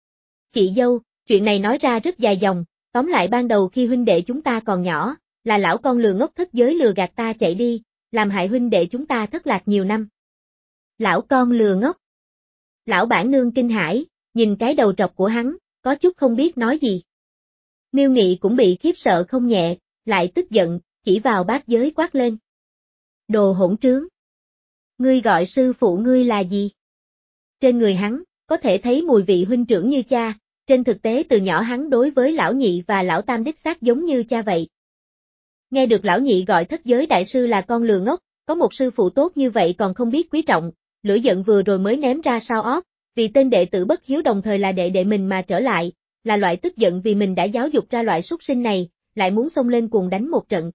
Chị dâu, chuyện này nói ra rất dài dòng, tóm lại ban đầu khi huynh đệ chúng ta còn nhỏ, là lão con lừa ngốc thất giới lừa gạt ta chạy đi, làm hại huynh đệ chúng ta thất lạc nhiều năm. Lão con lừa ngốc. Lão bản nương kinh hãi, nhìn cái đầu trọc của hắn, có chút không biết nói gì. Miêu Nghị cũng bị khiếp sợ không nhẹ, lại tức giận, chỉ vào Bác Giới quát lên. Đồ hỗn trướng. Ngươi gọi sư phụ ngươi là gì? Trên người hắn, có thể thấy mùi vị huynh trưởng như cha, trên thực tế từ nhỏ hắn đối với lão nhị và lão tam đích xác giống như cha vậy. Nghe được lão nhị gọi thất giới đại sư là con lừa ngốc, có một sư phụ tốt như vậy còn không biết quý trọng, lửa giận vừa rồi mới ném ra sau ót, vì tên đệ tử bất hiếu đồng thời là đệ đệ mình mà trở lại, là loại tức giận vì mình đã giáo dục ra loại súc sinh này, lại muốn xông lên cuồng đánh một trận.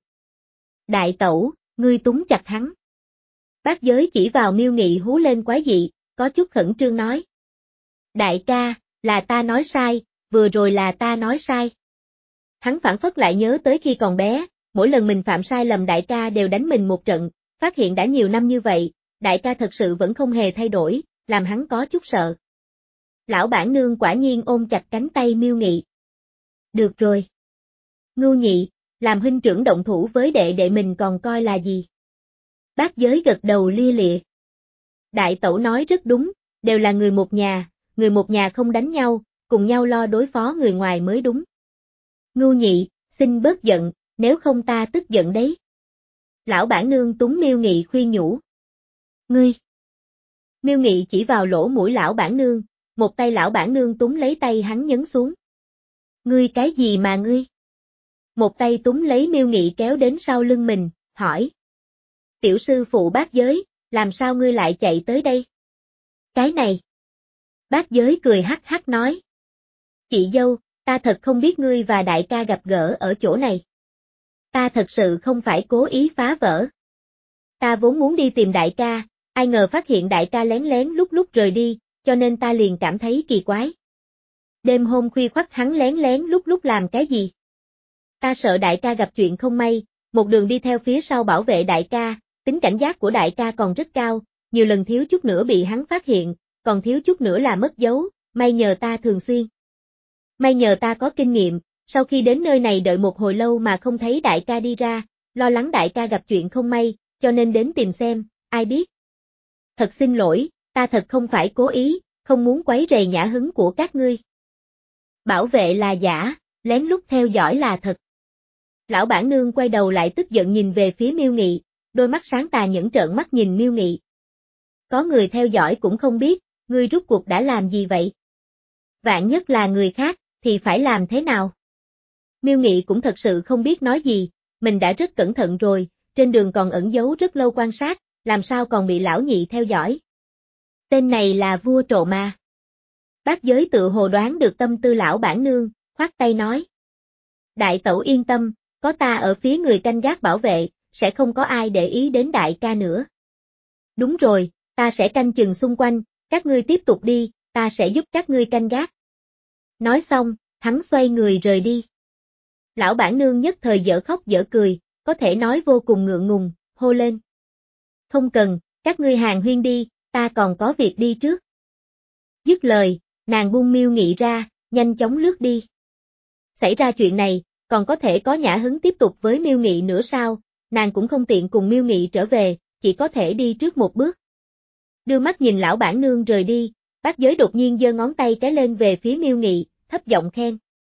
Đại tẩu, ngươi túng chặt hắn. Bác Giới chỉ vào Miêu Nghị hú lên quái dị, có chút khẩn trương nói. Đại ca, là ta nói sai, vừa rồi là ta nói sai. Hắn phản phất lại nhớ tới khi còn bé, mỗi lần mình phạm sai lầm đại ca đều đánh mình một trận, phát hiện đã nhiều năm như vậy, đại ca thật sự vẫn không hề thay đổi, làm hắn có chút sợ. Lão bản nương quả nhiên ôm chặt cánh tay Miêu Nghị. Được rồi. Ngưu nhị, làm huynh trưởng động thủ với đệ đệ mình còn coi là gì? Bác Giới gật đầu lia lịa. Đại tẩu nói rất đúng, đều là người một nhà, người một nhà không đánh nhau, cùng nhau lo đối phó người ngoài mới đúng. Ngưu nhị, xin bớt giận, nếu không ta tức giận đấy. Lão bản nương túng Miêu Nghị khuyên nhủ. Ngươi. Miêu Nghị chỉ vào lỗ mũi lão bản nương, một tay lão bản nương túng lấy tay hắn nhấn xuống. Ngươi cái gì mà ngươi? Một tay túng lấy Miêu Nghị kéo đến sau lưng mình, hỏi. Tiểu sư phụ Bác Giới, làm sao ngươi lại chạy tới đây? Cái này. Bác Giới cười hắc hắc nói. Chị dâu, ta thật không biết ngươi và đại ca gặp gỡ ở chỗ này. Ta thật sự không phải cố ý phá vỡ. Ta vốn muốn đi tìm đại ca, ai ngờ phát hiện đại ca lén lén lúc lúc rời đi, cho nên ta liền cảm thấy kỳ quái. Đêm hôm khuya khoắt hắn lén lén lúc lúc làm cái gì? Ta sợ đại ca gặp chuyện không may, một đường đi theo phía sau bảo vệ đại ca, tính cảnh giác của đại ca còn rất cao, nhiều lần thiếu chút nữa bị hắn phát hiện, còn thiếu chút nữa là mất dấu, may nhờ ta thường xuyên. May nhờ ta có kinh nghiệm, sau khi đến nơi này đợi một hồi lâu mà không thấy đại ca đi ra, lo lắng đại ca gặp chuyện không may, cho nên đến tìm xem, ai biết. Thật xin lỗi, ta thật không phải cố ý, không muốn quấy rầy nhã hứng của các ngươi. Bảo vệ là giả, lén lút theo dõi là thật. Lão bản nương quay đầu lại tức giận nhìn về phía Miêu Nghị, đôi mắt sáng tà nhẫn trợn mắt nhìn Miêu Nghị. Có người theo dõi cũng không biết, ngươi rút cuộc đã làm gì vậy? Vạn nhất là người khác, thì phải làm thế nào? Miêu Nghị cũng thật sự không biết nói gì, mình đã rất cẩn thận rồi, trên đường còn ẩn giấu rất lâu quan sát, làm sao còn bị lão nhị theo dõi? Tên này là vua trộ mà. Bác Giới tự hồ đoán được tâm tư lão bản nương, khoát tay nói. Đại tẩu yên tâm, có ta ở phía người canh gác bảo vệ, sẽ không có ai để ý đến đại ca nữa. Đúng rồi, ta sẽ canh chừng xung quanh, các ngươi tiếp tục đi, ta sẽ giúp các ngươi canh gác. Nói xong, hắn xoay người rời đi. Lão bản nương nhất thời dở khóc dở cười, có thể nói vô cùng ngượng ngùng, hô lên. Không cần, các ngươi hàng huyên đi, ta còn có việc đi trước. Dứt lời, nàng buông Miêu Nghị ra, nhanh chóng lướt đi. Xảy ra chuyện này, còn có thể có nhã hứng tiếp tục với Miêu Nghị nữa sao, nàng cũng không tiện cùng Miêu Nghị trở về, chỉ có thể đi trước một bước. Đưa mắt nhìn lão bản nương rời đi, Bác Giới đột nhiên giơ ngón tay cái lên về phía Miêu Nghị, thấp giọng khen.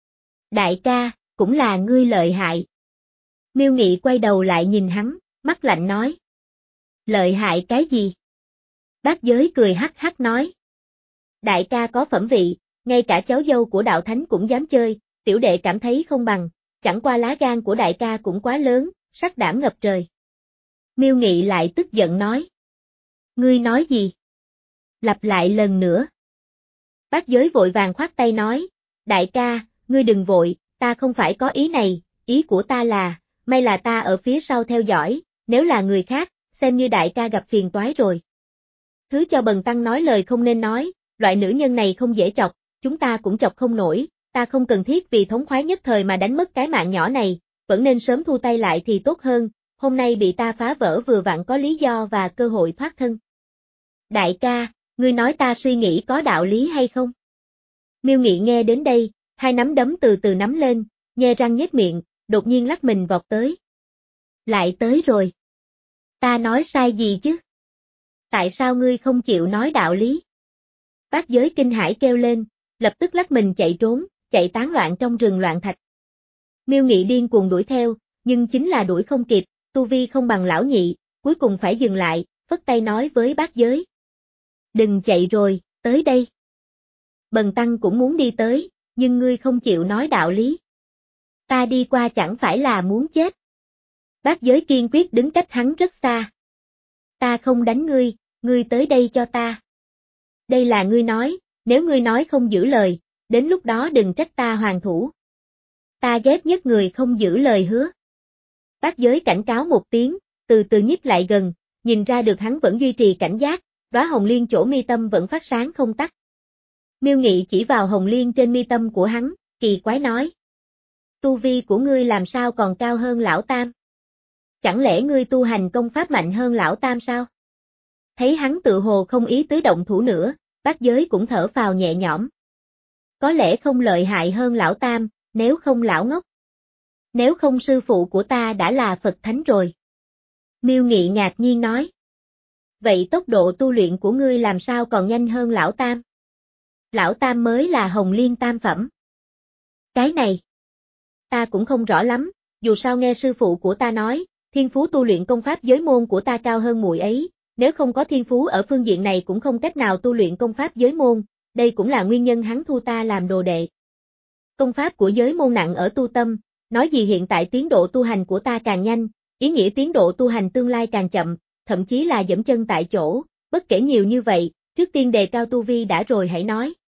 Đại ca, cũng là ngươi lợi hại. Miêu Nghị quay đầu lại nhìn hắn, mắt lạnh nói. Lợi hại cái gì? Bác Giới cười hắc hắc nói. Đại ca có phẩm vị, ngay cả cháu dâu của đạo thánh cũng dám chơi, tiểu đệ cảm thấy không bằng, chẳng qua lá gan của đại ca cũng quá lớn, sắc đảm ngập trời. Miêu Nghị lại tức giận nói. Ngươi nói gì? Lặp lại lần nữa. Bác Giới vội vàng khoát tay nói, đại ca, ngươi đừng vội, ta không phải có ý này, ý của ta là, may là ta ở phía sau theo dõi, nếu là người khác, xem như đại ca gặp phiền toái rồi. Thứ cho bần tăng nói lời không nên nói, loại nữ nhân này không dễ chọc, chúng ta cũng chọc không nổi, ta không cần thiết vì thống khoái nhất thời mà đánh mất cái mạng nhỏ này, vẫn nên sớm thu tay lại thì tốt hơn, hôm nay bị ta phá vỡ vừa vặn có lý do và cơ hội thoát thân. Đại ca, Ngươi nói ta suy nghĩ có đạo lý hay không? Miêu Nghị nghe đến đây, hai nắm đấm từ từ nắm lên, nhe răng nhếch miệng, đột nhiên lắc mình vọt tới. Lại tới rồi. Ta nói sai gì chứ? Tại sao ngươi không chịu nói đạo lý? Bát Giới kinh hãi kêu lên, lập tức lắc mình chạy trốn, chạy tán loạn trong rừng loạn thạch. Miêu Nghị điên cuồng đuổi theo, nhưng chính là đuổi không kịp, tu vi không bằng lão nhị, cuối cùng phải dừng lại, phất tay nói với Bát Giới. Đừng chạy rồi, tới đây. Bần tăng cũng muốn đi tới, nhưng ngươi không chịu nói đạo lý. Ta đi qua chẳng phải là muốn chết. Bát Giới kiên quyết đứng cách hắn rất xa. Ta không đánh ngươi, ngươi tới đây cho ta. Đây là ngươi nói, nếu ngươi nói không giữ lời, đến lúc đó đừng trách ta hoàn thủ. Ta ghét nhất người không giữ lời hứa. Bát Giới cảnh cáo một tiếng, từ từ nhích lại gần, nhìn ra được hắn vẫn duy trì cảnh giác, đóa hồng liên chỗ mi tâm vẫn phát sáng không tắt. Miêu Nghị chỉ vào hồng liên trên mi tâm của hắn, kỳ quái nói. Tu vi của ngươi làm sao còn cao hơn lão tam? Chẳng lẽ ngươi tu hành công pháp mạnh hơn lão tam sao? Thấy hắn tự hồ không ý tứ động thủ nữa, Bát Giới cũng thở phào nhẹ nhõm. Có lẽ không lợi hại hơn lão tam, nếu không lão ngốc. Nếu không sư phụ của ta đã là Phật Thánh rồi. Miêu Nghị ngạc nhiên nói. Vậy tốc độ tu luyện của ngươi làm sao còn nhanh hơn lão tam? Lão tam mới là hồng liên tam phẩm. Cái này, ta cũng không rõ lắm, dù sao nghe sư phụ của ta nói, thiên phú tu luyện công pháp giới môn của ta cao hơn muội ấy, nếu không có thiên phú ở phương diện này cũng không cách nào tu luyện công pháp giới môn, đây cũng là nguyên nhân hắn thu ta làm đồ đệ. Công pháp của giới môn nặng ở tu tâm, nói gì hiện tại tiến độ tu hành của ta càng nhanh, ý nghĩa tiến độ tu hành tương lai càng chậm, thậm chí là dẫm chân tại chỗ, bất kể nhiều như vậy, trước tiên đề cao tu vi đã rồi hãy nói.